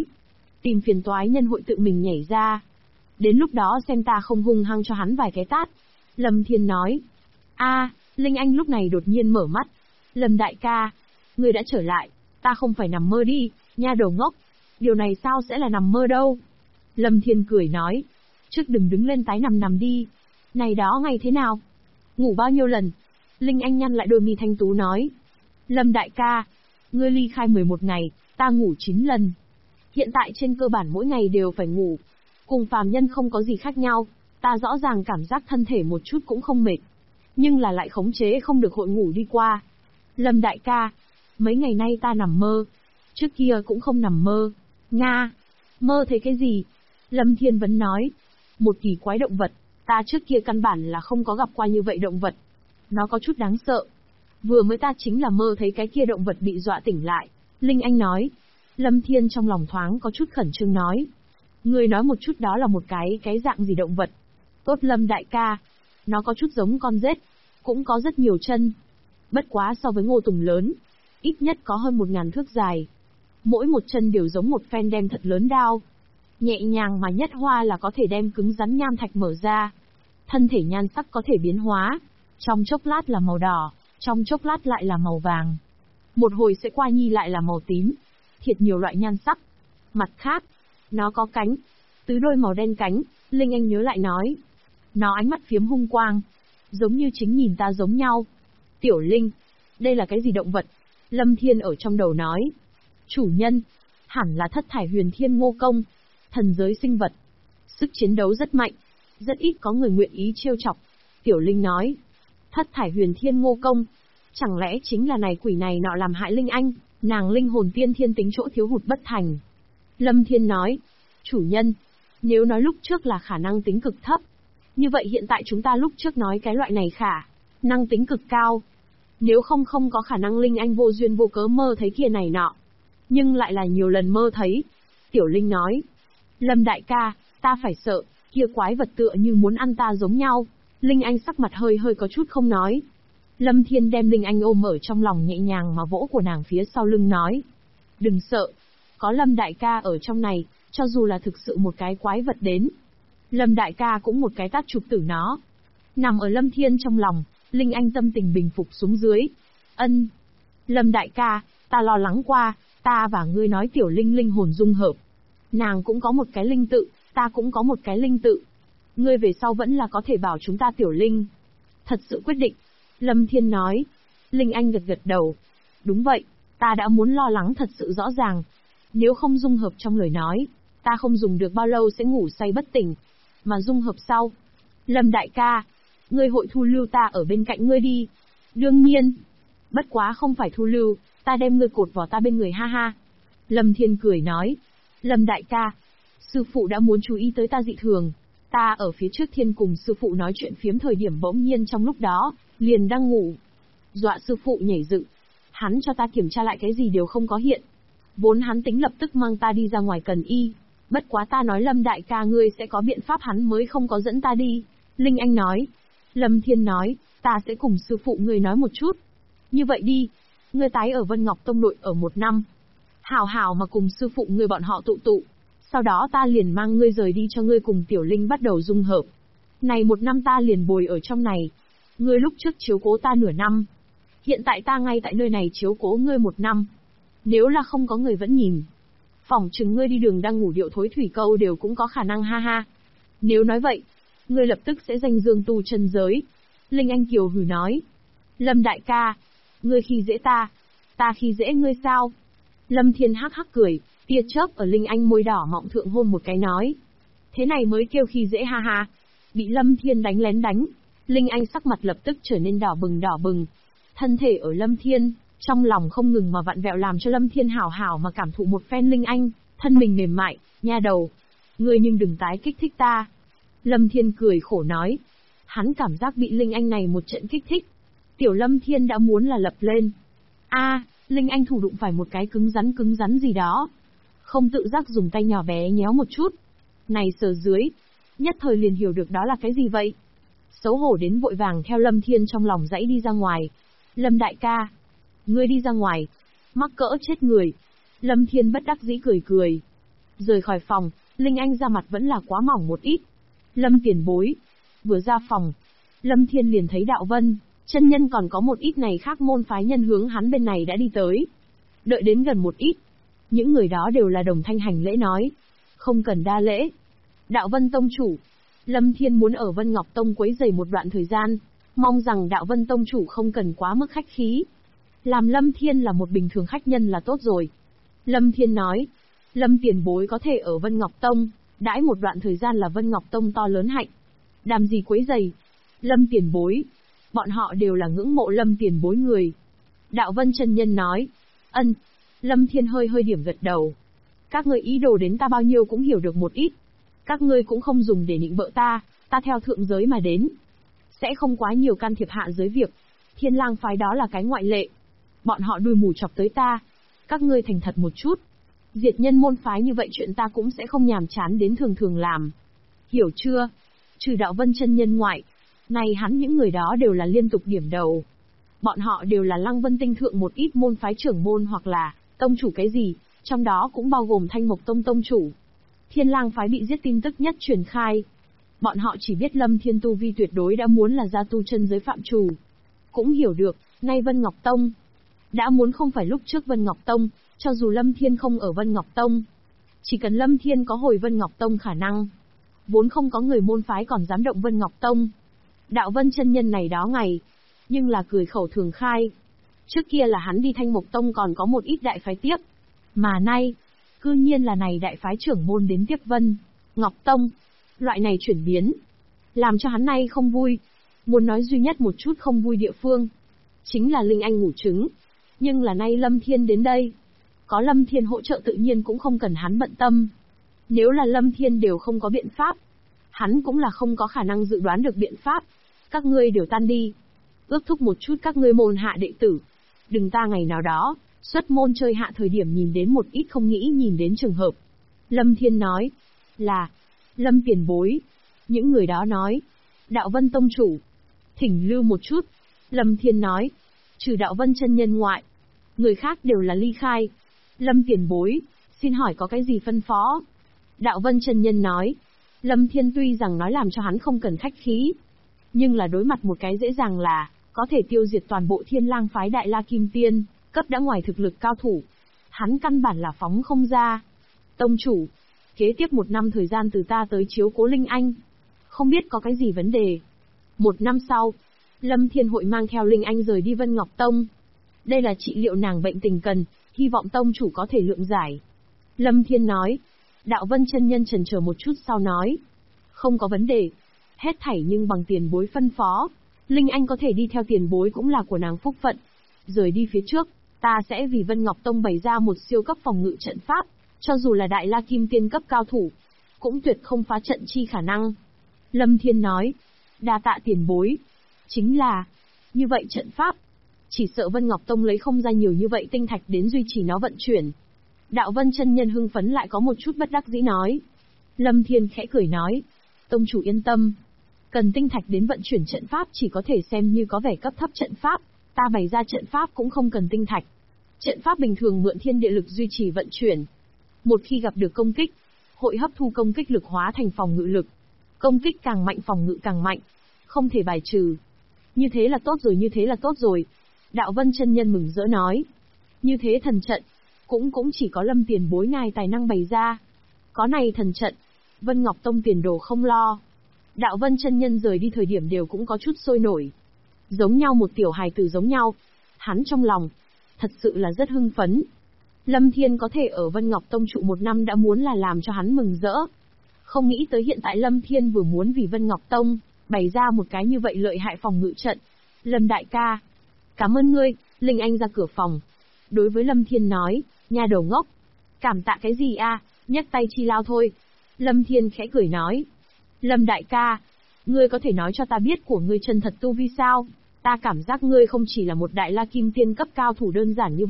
[SPEAKER 1] toái nhân hội tự mình nhảy ra. Đến lúc đó xem ta không hung hăng cho hắn vài cái tát. Lâm Thiên nói, Linh Anh lúc này đột nhiên mở mắt. Lâm đại ca, ngươi đã trở lại, ta không phải nằm mơ đi, nha đầu ngốc. Điều này sao sẽ là nằm mơ đâu. Lâm Thiên cười nói, trước đừng đứng lên tái nằm đi. Này đó ngày thế nào? Ngủ bao nhiêu lần? Linh Anh nhăn lại đôi mi thanh tú nói. Lâm đại ca, ngươi ly khai 11 ngày, ta ngủ 9 lần. Hiện tại trên cơ bản mỗi ngày đều phải ngủ. Cùng phàm nhân không có gì khác nhau, ta rõ ràng cảm giác thân thể một chút cũng không mệt. Nhưng là lại khống chế không được hội ngủ đi qua. Lâm đại ca, mấy ngày nay ta nằm mơ. Trước kia cũng không nằm mơ. Mơ thấy cái gì? Lâm Thiên vẫn nói. Một kỳ quái động vật, ta trước kia căn bản là không có gặp qua như vậy động vật. Nó có chút đáng sợ. Vừa mới ta chính là mơ thấy cái kia động vật bị dọa tỉnh lại. Linh Anh nói. Lâm Thiên trong lòng thoáng có chút khẩn trương nói. Ngươi nói một chút đó là một cái dạng gì động vật? Tốt Lâm đại ca. Nó có chút giống con rết, cũng có rất nhiều chân. Bất quá so với Ngô Tùng lớn, ít nhất có hơn 1000 thước dài. Mỗi một chân đều giống một phen đem thật lớn đao. Nhẹ nhàng mà nhất hoa là có thể đem cứng rắn nham thạch mở ra. Thân thể nhan sắc có thể biến hóa. Trong chốc lát là màu đỏ, trong chốc lát lại là màu vàng. Một hồi sẽ qua nhi lại là màu tím. Thiệt nhiều loại nhan sắc. Mặt khác, nó có cánh. Tứ đôi màu đen cánh, Linh Anh nhớ lại nói. Nó ánh mắt phiếm hung quang. Giống như chính nhìn ta giống nhau. Tiểu Linh, đây là cái gì động vật? Lâm Thiên ở trong đầu nói. Chủ nhân, hẳn là thất thải huyền thiên ngô công. Thần giới sinh vật. Sức chiến đấu rất mạnh. Rất ít có người nguyện ý trêu chọc. Tiểu Linh nói. Thất thải huyền thiên ngô công. Chẳng lẽ chính là này quỷ này nọ làm hại Linh Anh, nàng linh hồn tiên thiên tính chỗ thiếu hụt bất thành. Lâm Thiên nói. Chủ nhân, nếu nói lúc trước là khả năng tính cực thấp, như vậy hiện tại chúng ta lúc trước nói cái loại này khả năng tính cực cao. Nếu không có khả năng Linh Anh vô duyên vô cớ mơ thấy kia này nọ, nhưng lại là nhiều lần mơ thấy. Tiểu Linh nói. Lâm đại ca, ta phải sợ, kia quái vật tựa như muốn ăn ta giống nhau. Linh Anh sắc mặt hơi có chút không nói. Lâm Thiên đem Linh Anh ôm ở trong lòng nhẹ nhàng mà vỗ của nàng phía sau lưng nói. Đừng sợ, có Lâm đại ca ở trong này, cho dù là thực sự một cái quái vật đến, Lâm đại ca cũng một cái tát chụp tử nó. Nằm ở Lâm Thiên trong lòng, Linh Anh tâm tình bình phục xuống dưới. Ân. Lâm đại ca, ta lo lắng qua, ta và ngươi nói Tiểu Linh linh hồn dung hợp. Nàng cũng có một cái linh tự, ta cũng có một cái linh tự. Ngươi về sau vẫn là có thể bảo chúng ta Tiểu Linh. Thật sự quyết định. Lâm Thiên nói. Linh Anh gật đầu. Đúng vậy, ta đã muốn lo lắng thật sự rõ ràng. Nếu không dung hợp trong lời nói, ta không dùng được bao lâu sẽ ngủ say bất tỉnh. Mà dung hợp sau. Lâm đại ca, ngươi hội thu lưu ta ở bên cạnh ngươi đi. Đương nhiên. Bất quá không phải thu lưu, ta đem ngươi cột vào ta bên người ha ha. Lâm Thiên cười nói. Lâm đại ca, sư phụ đã muốn chú ý tới ta dị thường. Ta ở phía trước thiên cùng sư phụ nói chuyện phiếm thời điểm bỗng nhiên trong lúc đó, liền đang ngủ. Dọa sư phụ nhảy dựng. Hắn cho ta kiểm tra lại cái gì đều không có hiện. Vốn hắn tính lập tức mang ta đi ra ngoài cần y. Bất quá ta nói Lâm đại ca ngươi sẽ có biện pháp hắn mới không có dẫn ta đi. Linh Anh nói. Lâm Thiên nói, ta sẽ cùng sư phụ ngươi nói một chút. Như vậy đi, ngươi tái ở Vân Ngọc Tông nội ở 1 năm. Hảo hảo mà cùng sư phụ ngươi bọn họ tụ. Sau đó ta liền mang ngươi rời đi cho ngươi cùng Tiểu Linh bắt đầu dung hợp. Này 1 năm ta liền bồi ở trong này. Ngươi lúc trước chiếu cố ta nửa năm. Hiện tại ta ngay tại nơi này chiếu cố ngươi 1 năm. Nếu là không có người vẫn nhìn, phỏng chừng ngươi đi đường đang ngủ điệu thối thủy câu đều cũng có khả năng ha ha. Nếu nói vậy, ngươi lập tức sẽ danh dương tu chân giới. Linh Anh kiều hừ nói. Lâm đại ca, ngươi khi dễ ta khi dễ ngươi sao? Lâm Thiên hắc hắc cười, tia chớp ở Linh Anh môi đỏ mọng thượng hôn một cái nói. Thế này mới kêu khi dễ ha ha. Bị Lâm Thiên đánh lén đánh, Linh Anh sắc mặt lập tức trở nên đỏ bừng. Thân thể ở Lâm Thiên, trong lòng không ngừng mà vặn vẹo làm cho Lâm Thiên hảo hảo mà cảm thụ một phen Linh Anh, thân mình mềm mại, nha đầu. Ngươi nhưng đừng tái kích thích ta. Lâm Thiên cười khổ nói. Hắn cảm giác bị Linh Anh này một trận kích thích. Tiểu Lâm Thiên đã muốn là lập lên. Linh Anh thủ đụng phải một cái cứng rắn gì đó. Không tự giác dùng tay nhỏ bé nhéo một chút. Này sờ dưới. Nhất thời liền hiểu được đó là cái gì vậy. Xấu hổ đến vội vàng theo Lâm Thiên trong lòng dãy đi ra ngoài. Lâm đại ca. Ngươi đi ra ngoài. Mắc cỡ chết người. Lâm Thiên bất đắc dĩ cười. Rời khỏi phòng, Linh Anh ra mặt vẫn là quá mỏng một ít. Lâm tiền bối. Vừa ra phòng, Lâm Thiên liền thấy Đạo Vân, chân nhân còn có một ít này khác môn phái nhân hướng hắn bên này đã đi tới. Đợi đến gần một ít, những người đó đều là đồng thanh hành lễ nói. Không cần đa lễ. Đạo Vân tông chủ, Lâm Thiên muốn ở Vân Ngọc Tông quấy rầy một đoạn thời gian, mong rằng Đạo Vân tông chủ không cần quá mức khách khí. Làm Lâm Thiên là một bình thường khách nhân là tốt rồi. Lâm Thiên nói, Lâm tiền bối có thể ở Vân Ngọc Tông, đãi một đoạn thời gian là Vân Ngọc Tông to lớn hạnh. Đàm gì quấy rầy. Lâm tiền bối. Bọn họ đều là ngưỡng mộ Lâm tiền bối người. Đạo Vân chân nhân nói. Ân. Lâm Thiên hơi điểm gật đầu. Các ngươi ý đồ đến ta bao nhiêu cũng hiểu được một ít. Các ngươi cũng không dùng để nịnh bợ ta theo thượng giới mà đến. Sẽ không quá nhiều can thiệp hạ giới việc. Thiên Lang phái đó là cái ngoại lệ. Bọn họ đuôi mù chọc tới ta. Các ngươi thành thật một chút. Diệt nhân môn phái như vậy chuyện ta cũng sẽ không nhàm chán đến thường làm. Hiểu chưa? Trừ Đạo Vân chân nhân ngoại, này hắn những người đó đều là liên tục điểm đầu. Bọn họ đều là Lăng Vân tinh thượng một ít môn phái trưởng môn hoặc là tông chủ cái gì, trong đó cũng bao gồm Thanh Mộc Tông tông chủ. Thiên Lang phái bị giết tin tức nhất truyền khai. Bọn họ chỉ biết Lâm Thiên tu vi tuyệt đối đã muốn là gia tu chân giới phạm trù. Cũng hiểu được, nay Vân Ngọc Tông đã muốn không phải lúc trước Vân Ngọc Tông, cho dù Lâm Thiên không ở Vân Ngọc Tông. Chỉ cần Lâm Thiên có hồi Vân Ngọc Tông khả năng, vốn không có người môn phái còn dám động Vân Ngọc Tông. Đạo Vân chân nhân này đó ngày, nhưng là cười khẩu thường khai. Trước kia là hắn đi Thanh Mộc Tông còn có một ít đại phái tiếp. Mà nay, cư nhiên là này đại phái trưởng môn đến tiếp Vân Ngọc Tông. Loại này chuyển biến, làm cho hắn nay không vui. Muốn nói duy nhất một chút không vui địa phương, chính là Linh Anh ngủ trứng. Nhưng là nay Lâm Thiên đến đây, có Lâm Thiên hỗ trợ tự nhiên cũng không cần hắn bận tâm. Nếu là Lâm Thiên đều không có biện pháp, hắn cũng là không có khả năng dự đoán được biện pháp. Các ngươi đều tan đi. Ước thúc một chút các ngươi môn hạ đệ tử. Đừng ta ngày nào đó, xuất môn chơi hạ thời điểm nhìn đến một ít không nghĩ nhìn đến trường hợp. Lâm Thiên nói, là, Lâm tiền bối. Những người đó nói, Đạo Vân Tông chủ, thỉnh lưu một chút. Lâm Thiên nói, trừ Đạo Vân chân nhân ngoại, người khác đều là ly khai. Lâm tiền bối, xin hỏi có cái gì phân phó? Đạo Vân chân nhân nói, Lâm Thiên tuy rằng nói làm cho hắn không cần khách khí, nhưng là đối mặt một cái dễ dàng là, có thể tiêu diệt toàn bộ Thiên Lang phái Đại La Kim Tiên, cấp đã ngoài thực lực cao thủ. Hắn căn bản là phóng không ra. Tông chủ, kế tiếp 1 năm thời gian từ ta tới chiếu cố Linh Anh. Không biết có cái gì vấn đề. 1 năm sau, Lâm Thiên hội mang theo Linh Anh rời đi Vân Ngọc Tông. Đây là trị liệu nàng bệnh tình cần, hy vọng tông chủ có thể lượng giải. Lâm Thiên nói. Đạo Vân chân nhân chần chờ một chút sau nói. Không có vấn đề. Hết thảy nhưng bằng tiền bối phân phó. Linh Anh có thể đi theo tiền bối cũng là của nàng phúc phận. Rời đi phía trước, ta sẽ vì Vân Ngọc Tông bày ra một siêu cấp phòng ngự trận pháp, cho dù là Đại La Kim Tiên cấp cao thủ, cũng tuyệt không phá trận chi khả năng. Lâm Thiên nói, đa tạ tiền bối. Chính là, như vậy trận pháp, chỉ sợ Vân Ngọc Tông lấy không ra nhiều như vậy tinh thạch đến duy trì nó vận chuyển. Đạo Vân chân nhân hưng phấn lại có một chút bất đắc dĩ nói. Lâm Thiên khẽ cười nói, tông chủ yên tâm. Cần tinh thạch đến vận chuyển trận pháp chỉ có thể xem như có vẻ cấp thấp trận pháp, ta bày ra trận pháp cũng không cần tinh thạch. Trận pháp bình thường mượn thiên địa lực duy trì vận chuyển. Một khi gặp được công kích, hội hấp thu công kích lực hóa thành phòng ngự lực. Công kích càng mạnh phòng ngự càng mạnh, không thể bài trừ. Như thế là tốt rồi, như thế là tốt rồi. Đạo Vân chân nhân mừng rỡ nói. Như thế thần trận, cũng chỉ có Lâm tiền bối ngài tài năng bày ra. Có này thần trận, Vân Ngọc Tông tiền đồ không lo. Đạo Vân chân nhân rời đi thời điểm đều cũng có chút sôi nổi. Giống nhau một tiểu hài tử giống nhau. Hắn trong lòng, thật sự là rất hưng phấn. Lâm Thiên có thể ở Vân Ngọc Tông trụ 1 năm đã muốn là làm cho hắn mừng rỡ. Không nghĩ tới hiện tại Lâm Thiên vừa muốn vì Vân Ngọc Tông, bày ra một cái như vậy lợi hại phòng ngự trận. Lâm đại ca, cảm ơn ngươi. Linh Anh ra cửa phòng. Đối với Lâm Thiên nói, nhà đầu ngốc. Cảm tạ cái gì a? Nhấc tay chi lao thôi. Lâm Thiên khẽ cười nói. Lâm đại ca, ngươi có thể nói cho ta biết của ngươi chân thật tu vi sao? Ta cảm giác ngươi không chỉ là một Đại La Kim Tiên cấp cao thủ đơn giản như vậy.